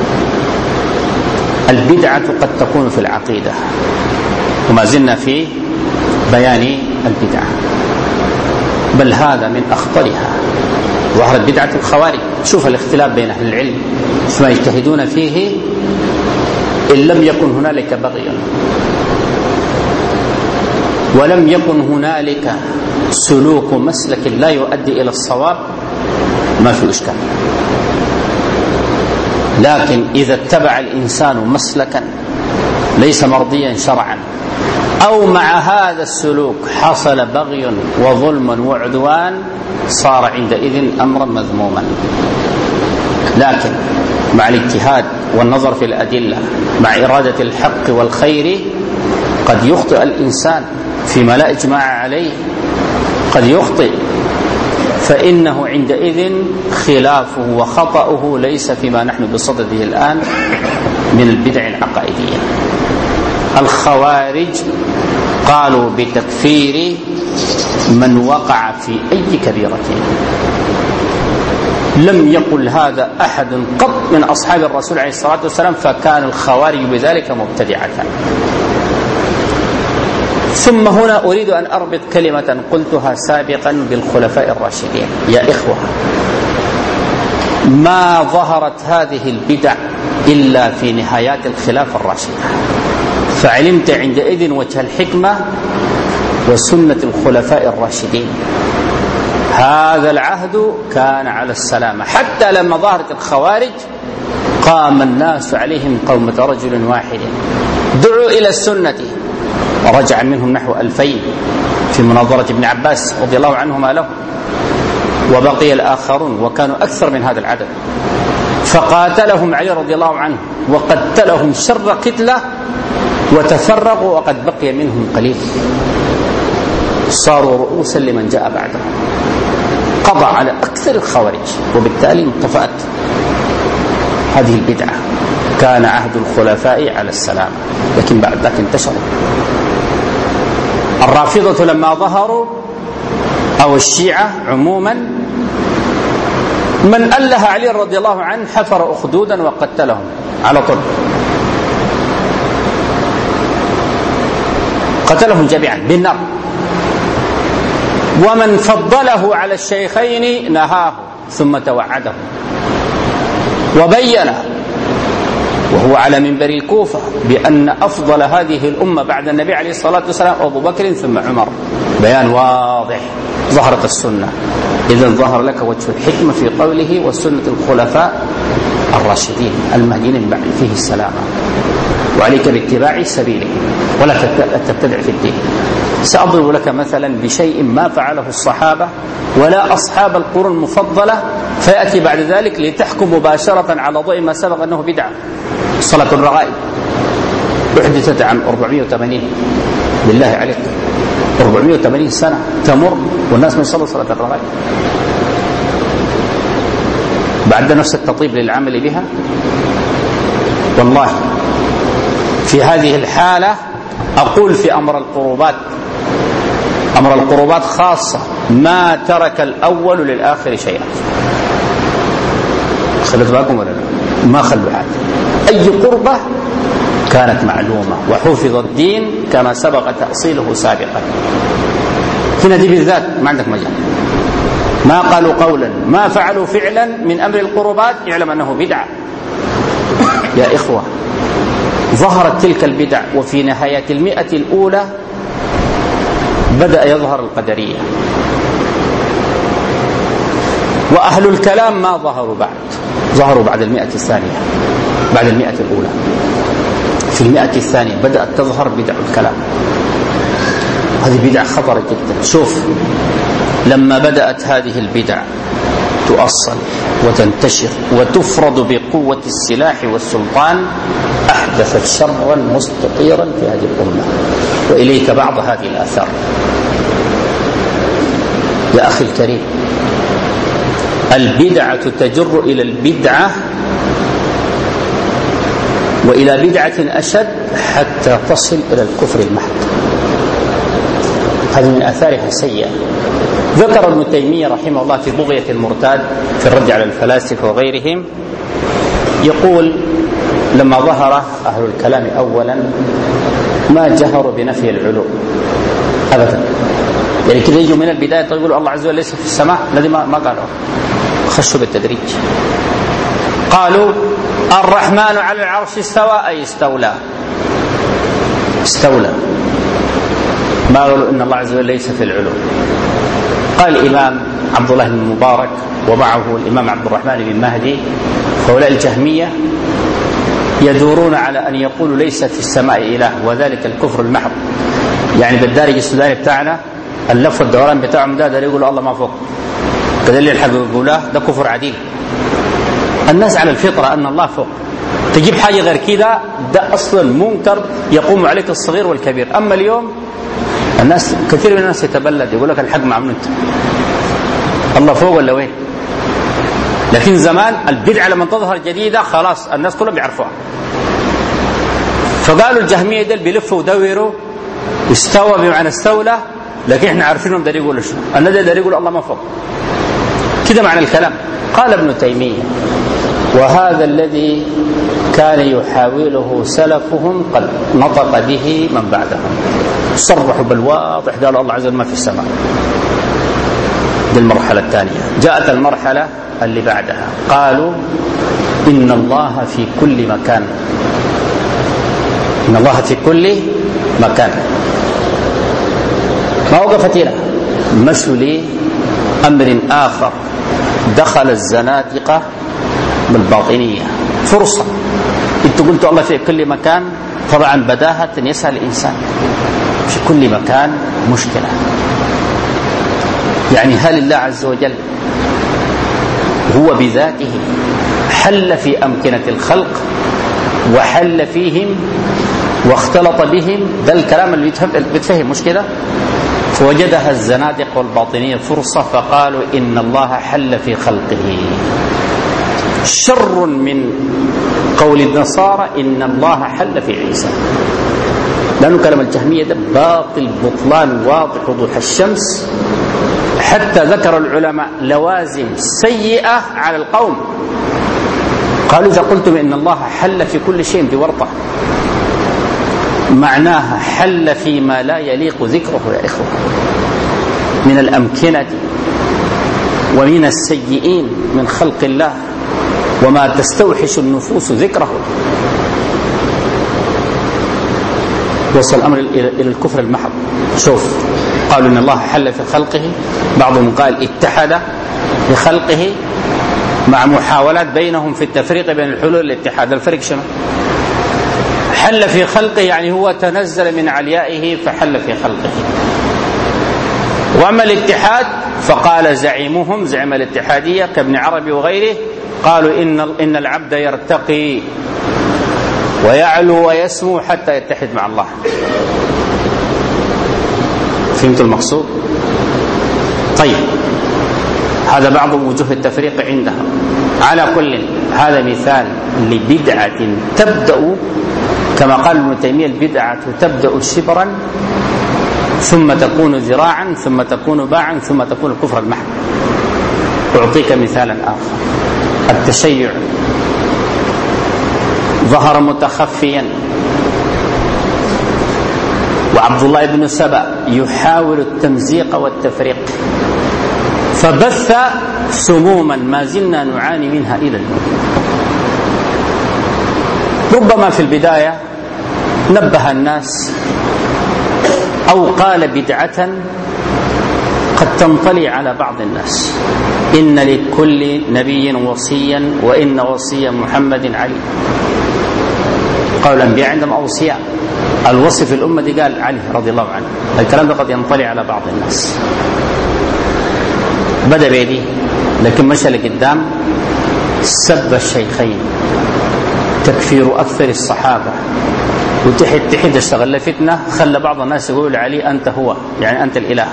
البدعة قد تكون في العقيدة، وما زلنا في بيان البدعة، بل هذا من أخطرها. ظهرت بدعة الخوارج. شوف الاختلاف بين أهل العلم ثم يجتهدون فيه إن لم يكن هنالك بغي ولم يكن هنالك سلوك مسلك لا يؤدي إلى الصواب ما في إشكال. لكن إذا اتبع الإنسان مسلكا ليس مرضيا شرعا، أو مع هذا السلوك حصل بغي وظلم وعدوان، صار عندئذ أمرا مذموما. لكن مع الاجتهاد والنظر في الأدلة مع إرادة الحق والخير قد يخطئ الإنسان فيما لا إجماع عليه، قد يخطئ، فإنه عندئذ خلافه وخطأه ليس فيما نحن بصدده الآن من البدع العقائدية. الخوارج قالوا بتكفير من وقع في أي كبيرة، لم يقل هذا أحد قط من أصحاب الرسول عليه الصلاة والسلام، فكان الخوارج بذلك مبتدعة. ثم هنا أريد أن أربط كلمة قلتها سابقا بالخلفاء الراشدين. يا إخوة، ما ظهرت هذه البدع إلا في نهايات الخلافة الراشدة، فعلمت عندئذ وجه الحكمة وسنة الخلفاء الراشدين. هذا العهد كان على السلامة، حتى لما ظهرت الخوارج قام الناس عليهم قومة رجل واحد، دعوا إلى السنة، ورجع منهم نحو ألفين في مناظرة ابن عباس رضي الله عنهما له، وبقي الآخرون وكانوا أكثر من هذا العدد، فقاتلهم علي رضي الله عنه وقتلهم شر قتلة، وتفرقوا وقد بقي منهم قليل، صاروا رؤوسا لمن جاء بعدهم، قضى على أكثر الخوارج، وبالتالي انطفأت هذه البدعة. كان عهد الخلفاء على السلام، لكن بعد ذلك انتشروا. الرافضة لما ظهروا أو الشيعة عموما، من أله علي رضي الله عنه حفر أخدودا وقتلهم على طول، قتلهم جميعا بالنار. ومن فضله على الشيخين نهاه ثم توعده وبين وهو على منبر الكوفة بأن أفضل هذه الأمة بعد النبي عليه الصلاة والسلام أبو بكر ثم عمر، بيان واضح، ظهرت السنة. إذن ظهر لك وجه الحكمة في قوله وسنة الخلفاء الراشدين المهديين بعد فيه السلامة، وعليك باتباع سبيله ولا تبتدع في الدين. سأضرب لك مثلا بشيء ما فعله الصحابة ولا أصحاب القرون المفضلة، فيأتي بعد ذلك لتحكم مباشرة على ضوء ما سبق أنه بدعة. صلاة الرغائب أحدثت عن أربعمائة وثمانين، بالله عليك أربعمائة وثمانين سنة تمر والناس ما يصلوا صلاة الرغائب، بعد نفس التطيب للعمل بها. والله في هذه الحالة أقول في أمر القربات، أمر القربات خاصة، ما ترك الأول للآخر شيئا. خلت بالكم ولا لا؟ ما خلوا حاجة. أي قربة كانت معلومة وحفظ الدين كما سبق تأصيله سابقا. هنا دي بالذات ما عندك مجال، ما قالوا قولا ما فعلوا فعلا من أمر القربات يعلم أنه بدعة. يا إخوة، ظهرت تلك البدع، وفي نهاية المئة الأولى بدأ يظهر القدرية، وأهل الكلام ما ظهروا بعد، ظهروا بعد المئة الثانية، بعد المئة الأولى. في المئة الثانية بدأت تظهر بدع الكلام، هذه بدع خطرة جدا. شوف لما بدأت هذه البدع تؤصل وتنتشر وتفرض بقوة السلاح والسلطان، أحدثت شرا مستطيرا في هذه الأمة. وإليك بعض هذه الآثار. يا أخي الكريم، البدعة تجر إلى البدعة وإلى بدعة أشد حتى تصل إلى الكفر المحض. هذه من آثارها سيئة. ذكر ابن تيمية رحمه الله في بغية المرتاد في الرد على الفلاسفة وغيرهم، يقول لما ظهر أهل الكلام أولا ما جهروا بنفي العلو أبدا، يعني كذا يجوا من البداية يقولوا الله عز وجل ليس في السماء، الذي ما ما قالوا، خشوا بالتدريج. قالوا الرحمن على العرش استوى، أي استولى، استولى، ما قالوا إن الله عز وجل ليس في العلو. قال الإمام عبد الله بن المبارك ومعه الإمام عبد الرحمن بن مهدي، هؤلاء الجهمية يدورون على أن يقولوا ليس في السماء إله، وذلك الكفر المحض. يعني بالدارج السوداني بتاعنا اللف والدوران بتاعهم ده دار يقولوا الله ما فوق، كذا اللي الحق يقولاه ده كفر عديل. الناس على الفطرة أن الله فوق، تجيب حاجة غير كده ده أصلا منكر يقوم عليك الصغير والكبير. أما اليوم الناس كثير من الناس يتبلد يقول لك الحق معمول انت، الله فوق ولا وين؟ لكن زمان البدعة لما تظهر جديدة خلاص الناس كلهم بيعرفوها، فقالوا الجهمية دول بيلفوا ودوروا استوى بمعنى استولى، لكن احنا عارفينهم داري يقولوا شو، الناس داري يقولوا الله ما فوق، كده معنى الكلام. قال ابن تيمية وهذا الذي كان يحاوله سلفهم قد نطق به من بعدهم، صرحوا بالواضح قالوا الله عز وجل ما في السماء. دي المرحلة الثانية. جاءت المرحلة اللي بعدها قالوا إن الله في كل مكان، إن الله في كل مكان. ما وقفت هنا، مشوا لأمر آخر، دخل الزنادقة بالباطنية. فرصة، انت قلت الله في كل مكان، طبعا بداهة يسأل الإنسان في كل مكان مشكلة. يعني هل الله عز وجل هو بذاته حل في أمكنة الخلق وحل فيهم واختلط بهم؟ ده الكلام اللي بيتفهم مش كده؟ فوجدها الزنادقة والباطنية فرصة فقالوا إن الله حل في خلقه. شر من قول النصارى إن الله حل في عيسى، لأنه كلام الجهمية ده باطل بطلان واضح وضوح الشمس. حتى ذكر العلماء لوازم سيئة على القوم، قالوا إذا قلتم إن الله حل في كل شيء بورطة، معناها حل فيما لا يليق ذكره يا إخوة من الأمكنة ومن السيئين من خلق الله وما تستوحش النفوس ذكره. وصل الأمر إلى الكفر المحض. شوف، قالوا إن الله حل في خلقه، بعضهم قال اتحد بخلقه، مع محاولات بينهم في التفريق بين الحلول والاتحاد. الفرق شنو؟ حل في خلقه يعني هو تنزل من عليائه فحل في خلقه. وأما الاتحاد فقال زعيمهم، زعم الاتحادية كابن عربي وغيره، قالوا إن إن العبد يرتقي ويعلو ويسمو حتى يتحد مع الله. فهمت المقصود؟ طيب، هذا بعض وجوه التفريق عندهم. على كل، هذا مثال لبدعة تبدأ كما قال ابن تيمية: البدعة تبدأ شبرا ثم تكون ذراعا ثم تكون باعا ثم تكون الكفر المحض. أعطيك مثالا آخر. التشيع ظهر متخفيا، وعبد الله بن سبأ يحاول التمزيق والتفريق، فبث سموما ما زلنا نعاني منها إلى اليوم. ربما في البداية نبه الناس أو قال بدعة قد تنطلي على بعض الناس: إن لكل نبي وصيا وإن وصي محمد علي. قال الأنبياء عندهم أوصياء، الوصي في الأمة دي قال علي رضي الله عنه. الكلام ده قد ينطلي على بعض الناس. بدأ بيدي، لكن مشى لقدام، سب الشيخين، تكفير أكثر الصحابة، وتحت تحت اشتغل فتنة، خلى بعض الناس يقول علي أنت هو، يعني أنت الإله،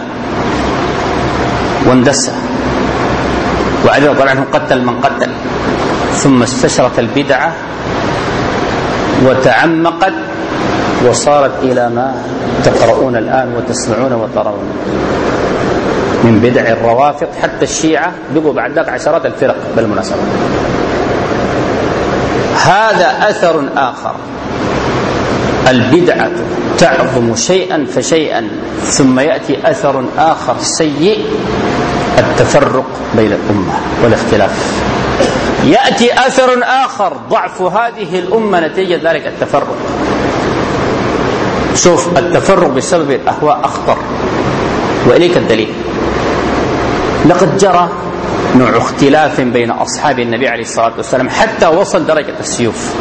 واندس. وعلي رضي الله عنه قتل من قتل. ثم استشرت البدعة وتعمقت وصارت إلى ما تقرؤون الآن وتسمعون وترون من بدع الروافض. حتى الشيعة بقوا بعد ذلك عشرات الفرق بالمناسبة. هذا أثر آخر. البدعة تعظم شيئا فشيئا، ثم يأتي أثر آخر سيء: التفرق بين الأمة والاختلاف. يأتي أثر آخر: ضعف هذه الأمة نتيجة ذلك التفرق. شوف، التفرق بسبب الأهواء أخطر. وإليك الدليل: لقد جرى نوع اختلاف بين أصحاب النبي عليه الصلاة والسلام حتى وصل درجة السيوف.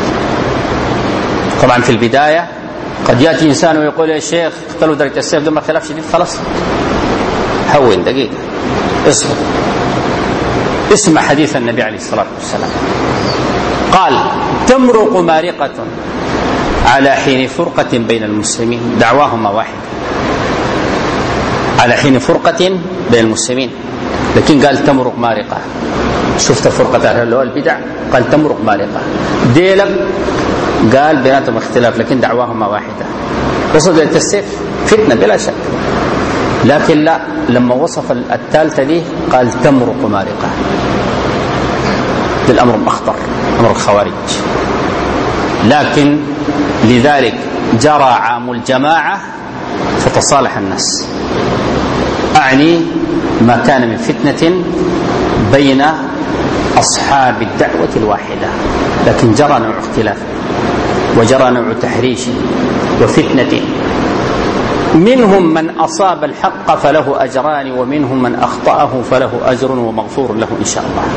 طبعا في البداية قد يأتي إنسان ويقول: يا شيخ اختلوا درجة السيف، دون خلاف شديد، خلاص هون دقيقة، اصبر، اسمع حديث النبي عليه الصلاة والسلام. قال: تمرق مارقة على حين فرقة بين المسلمين، دعواهما واحدة، على حين فرقة بين المسلمين، لكن قال تمرق مارقة. شفت فرقة اللي هو البدع، قال تمرق مارقة. ديلك قال بيناتهم اختلاف لكن دعواهما واحدة. وصل إلى السيف فتنة بلا شك، لكن لا، لما وصف الثالثة دي قال تمرق مارقة. الأمر أخطر، أمر الخوارج. لكن لذلك جرى عام الجماعة فتصالح الناس، أعني ما كان من فتنة بين أصحاب الدعوة الواحدة، لكن جرى نوع اختلاف وجرى نوع تحريش وفتنة. منهم من أصاب الحق فله أجران ومنهم من أخطأه فله أجر ومغفور له إن شاء الله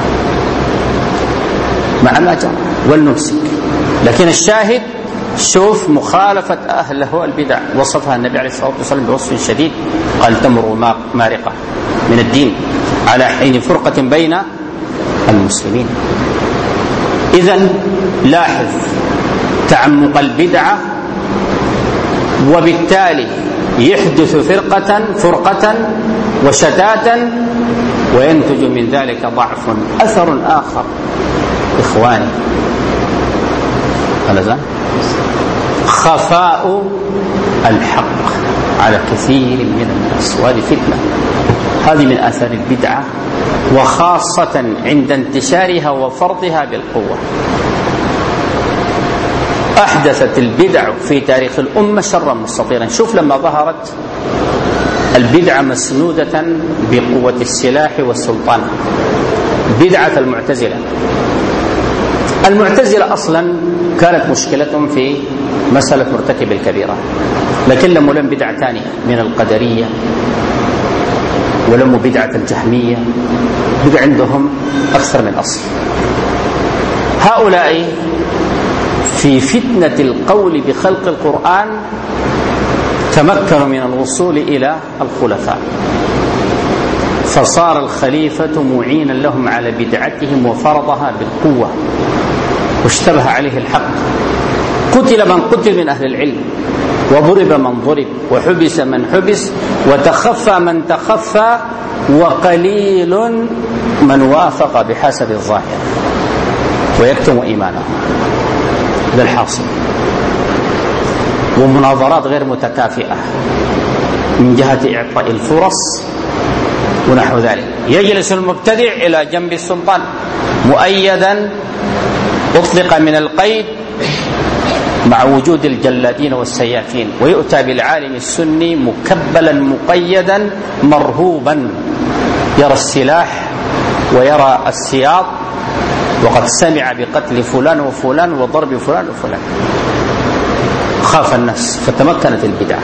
مع الأجر والنمسك. لكن الشاهد شوف مخالفة أهله البدع وصفها النبي عليه الصلاة والسلام بوصف شديد، قال تمر مارقة من الدين على حين فرقة بين المسلمين. إذن لاحظ تعمق البدعة، وبالتالي يحدث فرقة فرقة وشتاتا، وينتج من ذلك ضعف. أثر آخر إخواني خفاء الحق على كثير من الناس، وهذه فتنة. هذه من آثار البدعة، وخاصة عند انتشارها وفرضها بالقوة. أحدثت البدع في تاريخ الأمة شرا مستطيرا. شوف لما ظهرت البدعة مسنودة بقوة السلاح والسلطان، بدعة المعتزلة. المعتزلة أصلا كانت مشكلتهم في مسألة مرتكب الكبيرة، لكن لم لم بدعة ثانية من القدرية، ولم بدعة الجهمية، بدع عندهم أكثر من أصل. هؤلاء في فتنة القول بخلق القرآن تمكنوا من الوصول إلى الخلفاء، فصار الخليفة معينا لهم على بدعتهم وفرضها بالقوة، واشتبه عليه الحق. قتل من قتل من أهل العلم، وضرب من ضرب، وحبس من حبس، وتخفى من تخفى، وقليل من وافق بحسب الظاهر ويكتم إيمانه. ذا الحاصل. ومناظرات غير متكافئة من جهة إعطاء الفرص ونحو ذلك. يجلس المبتدع إلى جنب السلطان مؤيدا أطلق من القيد مع وجود الجلادين والسيافين، ويؤتى بالعالم السني مكبلا مقيدا مرهوبا، يرى السلاح ويرى السياط، وقد سمع بقتل فلان وفلان وضرب فلان وفلان. خاف الناس فتمكنت البدعة،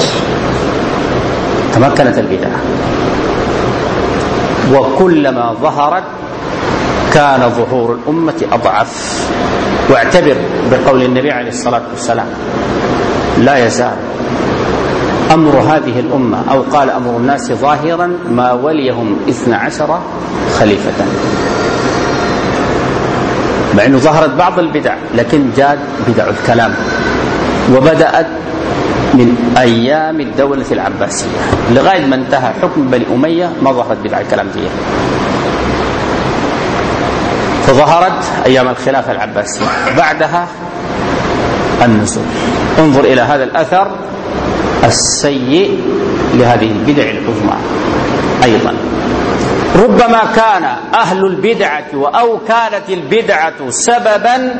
تمكنت البدعة. وكلما ظهرت كان ظهور الأمة أضعف. واعتبر بقول النبي عليه الصلاة والسلام: لا يزال أمر هذه الأمة، أو قال أمر الناس ظاهرا ما وليهم اثنى عشر خليفة. مع أنه ظهرت بعض البدع، لكن جاد بدع الكلام، وبدأت من أيام الدولة العباسية لغاية ما انتهى حكم بني أمية ما ظهرت بدع الكلام دي، فظهرت أيام الخلافة العباسية، بعدها النزول. انظر إلى هذا الأثر السيء لهذه البدع العظمى. أيضا ربما كان أهل البدعة أو كانت البدعة سببا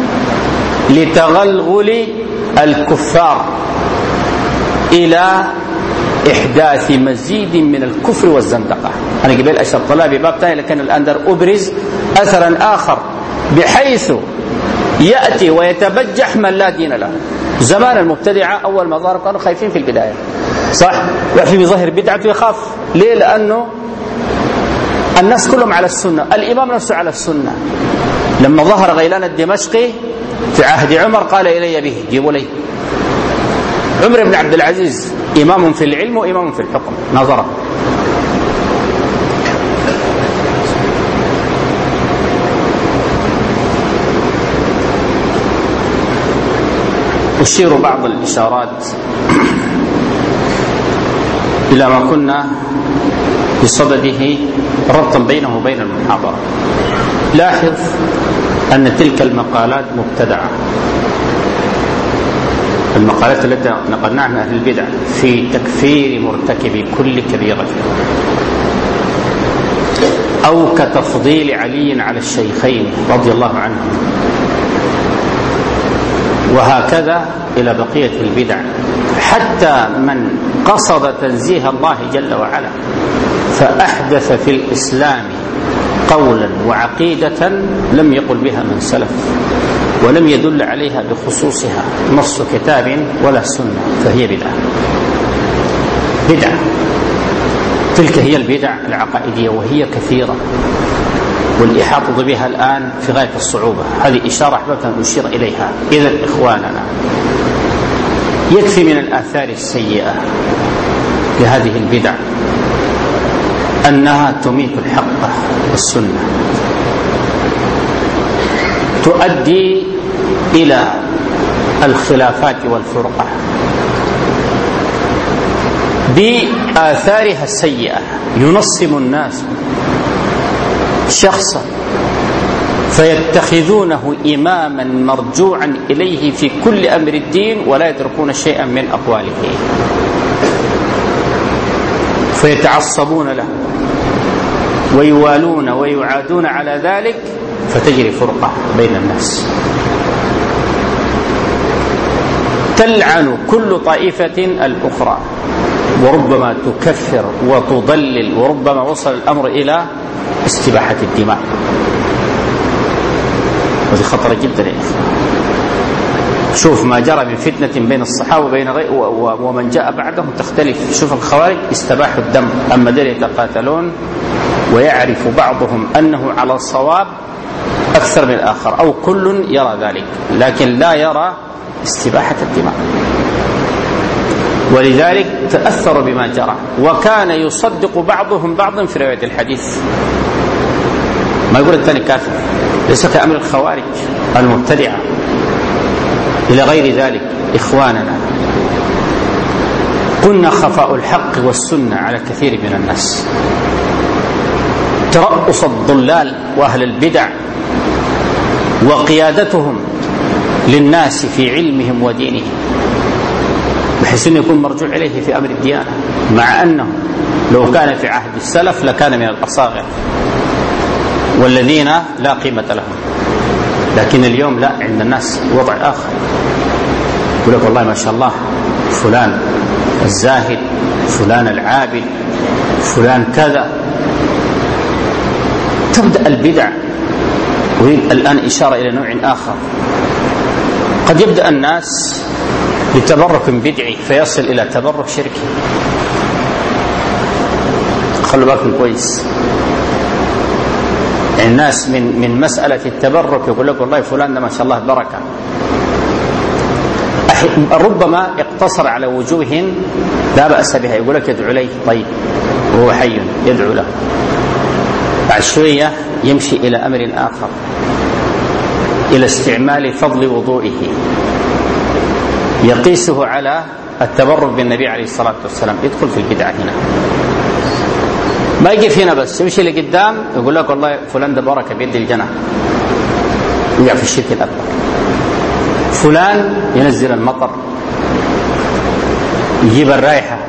لتغلغل الكفار إلى إحداث مزيد من الكفر والزندقة. أنا قبل أشرت طلابي باب ثاني، لكن الآن در أبرز أثرا آخر، بحيث يأتي ويتبجح من لا دين له. زمان المبتدعة أول ما ظهروا كانوا خايفين في البداية، صح؟ في ظاهر بدعة يخاف. ليه؟ لأنه الناس كلهم على السنة، الإمام نفسه على السنة. لما ظهر غيلان الدمشقي في عهد عمر قال إلي به، جيبوا لي. عمر بن عبد العزيز إمام في العلم وإمام في الحكم، نظره. أشير بعض الإشارات إلى ما كنا بصدده ربطا بينه وبين المحاضرة. لاحظ أن تلك المقالات مبتدعة، المقالات التي نقلناها عن أهل البدع في تكفير مرتكب كل كبيرة، أو كتفضيل علي على الشيخين رضي الله عنهم، وهكذا إلى بقية البدع، حتى من قصد تنزيه الله جل وعلا فأحدث في الإسلام قولا وعقيدة لم يقل بها من سلف، ولم يدل عليها بخصوصها نص كتاب ولا سنة، فهي بدعة. بدعة. تلك هي البدع العقائدية وهي كثيرة، والإحاطة بها الآن في غاية الصعوبة. هذه إشارة أحببت أن أشير إليها. إذن إخواننا، يكفي من الآثار السيئة لهذه البدع أنها تميت الحق والسنة، تؤدي إلى الخلافات والفرقة بآثارها السيئة. ينصب الناس شخصا فيتخذونه إماما مرجوعا إليه في كل أمر الدين ولا يتركون شيئا من أقواله، فيتعصبون له ويوالون ويعادون على ذلك، فتجري فرقة بين الناس تلعن كل طائفة الأخرى، وربما تكفر وتضلل، وربما وصل الأمر إلى استباحة الدماء، وهذه خطرة جدا يا إخوان. شوف ما جرى من فتنة بين الصحابة وبين غير ومن جاء بعدهم تختلف. شوف الخوارج استباحوا الدم، أما دول يتقاتلون ويعرف بعضهم أنه على الصواب أكثر من الآخر، أو كل يرى ذلك لكن لا يرى استباحة الدماء، ولذلك تأثروا بما جرى. وكان يصدق بعضهم بعضا في رواية الحديث، ما يقول الثاني كافر، ليس كأمر الخوارج المبتدعة إلى غير ذلك. إخواننا، كنا خفاء الحق والسنة على كثير من الناس، ترأس الضلال وأهل البدع وقيادتهم للناس في علمهم ودينهم، بحيث أنه يكون مرجوع إليه في أمر الديانة، مع أنه لو كان في عهد السلف لكان من الأصاغر والذين لا قيمة لهم. لكن اليوم لا، عند الناس وضع آخر، يقول لك والله ما شاء الله فلان الزاهد، فلان العابد، فلان كذا. تبدأ البدع. أريد الآن إشارة إلى نوع آخر. قد يبدأ الناس بتبرك بدعي فيصل إلى تبرك شركي. خلوا بالكم كويس، يعني الناس من من مسألة التبرك يقول لك والله فلان ده ما شاء الله بركة، ربما اقتصر على وجوه لا بأس بها، يقول لك يدعو ليه، طيب وهو حي يدعو له. بعد شوية يمشي إلى أمر آخر، إلى استعمال فضل وضوئه، يقيسه على التبرك بالنبي عليه الصلاة والسلام، يدخل في البدعة هنا. ما يقف هنا بس، يمشي لقدام يقول لك والله فلان ده بركة بيد الجنة، يقع في الشرك الأكبر. فلان ينزل المطر، يجيب الرائحة،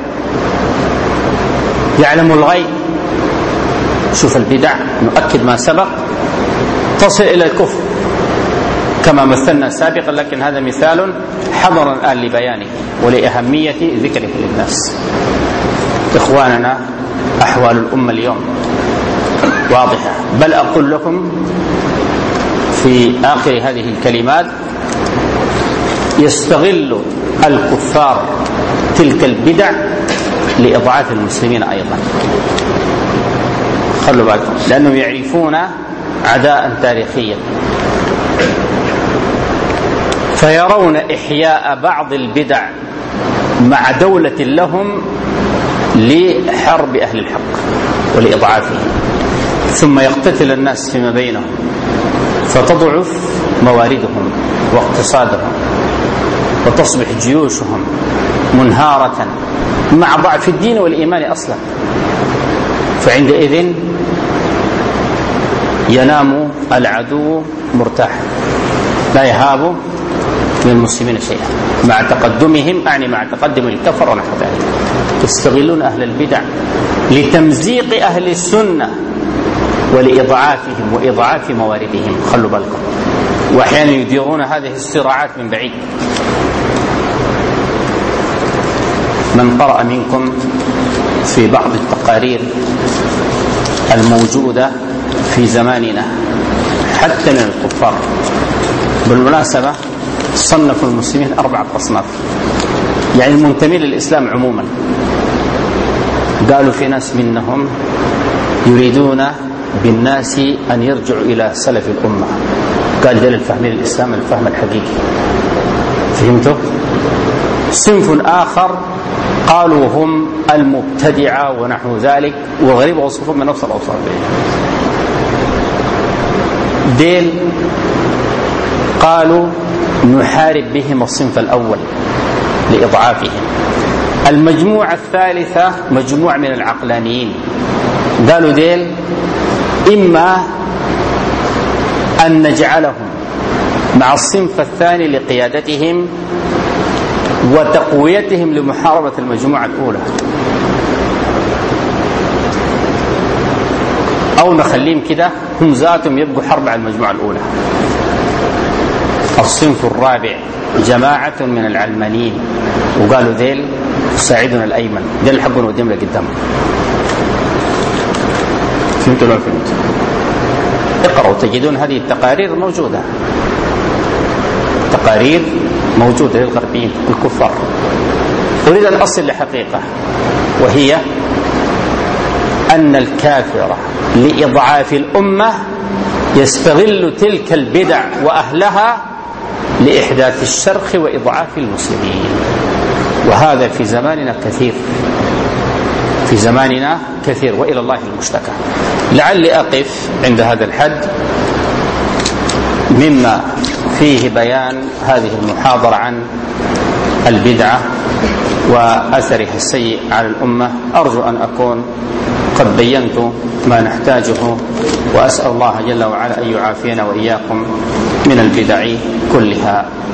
يعلم الغيب. شوف البدع، نؤكد ما سبق، تصل إلى الكفر كما مثلنا سابقا، لكن هذا مثال حضر الآن لبيانه ولأهمية ذكره للناس. إخواننا، أحوال الأمة اليوم واضحة، بل أقول لكم في آخر هذه الكلمات: يستغل الكفار تلك البدع لإضعاف المسلمين أيضا. خلوا بالكم، لأنهم يعرفون عداء تاريخيا، فيرون إحياء بعض البدع مع دولة لهم لحرب أهل الحق ولإضعافهم، ثم يقتتل الناس فيما بينهم فتضعف مواردهم واقتصادهم وتصبح جيوشهم منهارة مع ضعف الدين والإيمان أصلا. فعندئذ ينام العدو مرتاحا لا يهاب من المسلمين شيئا مع تقدمهم، أعني مع تقدم الكفر ونحو ذلك. يستغلون أهل البدع لتمزيق أهل السنة ولإضعافهم وإضعاف مواردهم. خلوا بالكم، وأحيانا يديرون هذه الصراعات من بعيد. من قرأ منكم في بعض التقارير الموجودة في زماننا حتى من الكفار، بالمناسبة صنفوا المسلمين أربعة أصناف، يعني المنتمين للإسلام عموما، قالوا في ناس منهم يريدون بالناس أن يرجعوا إلى سلف الأمة. قال دل الفهمين الإسلام الفهم الحقيقي. فهمتوا؟ صنف آخر قالوا هم المبتدعة ونحو ذلك، وغريب وصفهم من نفس الأوصاف. ديل قالوا نحارب بهم الصنف الأول لإضعافهم. المجموعة الثالثة مجموعة من العقلانيين، قالوا ديل إما أن نجعلهم مع الصنف الثاني لقيادتهم وتقويتهم لمحاربة المجموعة الأولى، أو نخليهم كده هم ذاتهم يبقوا حرب على المجموعة الأولى. الصنف الرابع جماعة من العلمانيين، وقالوا ذيل ساعدنا الأيمن، ذيل الحق نوديهم لقدام. فهمتوا ولا فهمتوا؟ اقرأوا تجدون هذه التقارير موجودة، تقارير موجودة للغربيين الكفار. أريد أن أصل لحقيقة، وهي أن الكافر لإضعاف الأمة يستغل تلك البدع وأهلها لإحداث الشرخ وإضعاف المسلمين، وهذا في زماننا كثير، في زماننا كثير، وإلى الله المشتكى. لعلي أقف عند هذا الحد مما فيه بيان هذه المحاضرة عن البدعة وأثرها السيء على الأمة. أرجو أن أكون قد بينت ما نحتاجه، وأسأل الله جل وعلا أن يعافينا وإياكم من البدع كلها.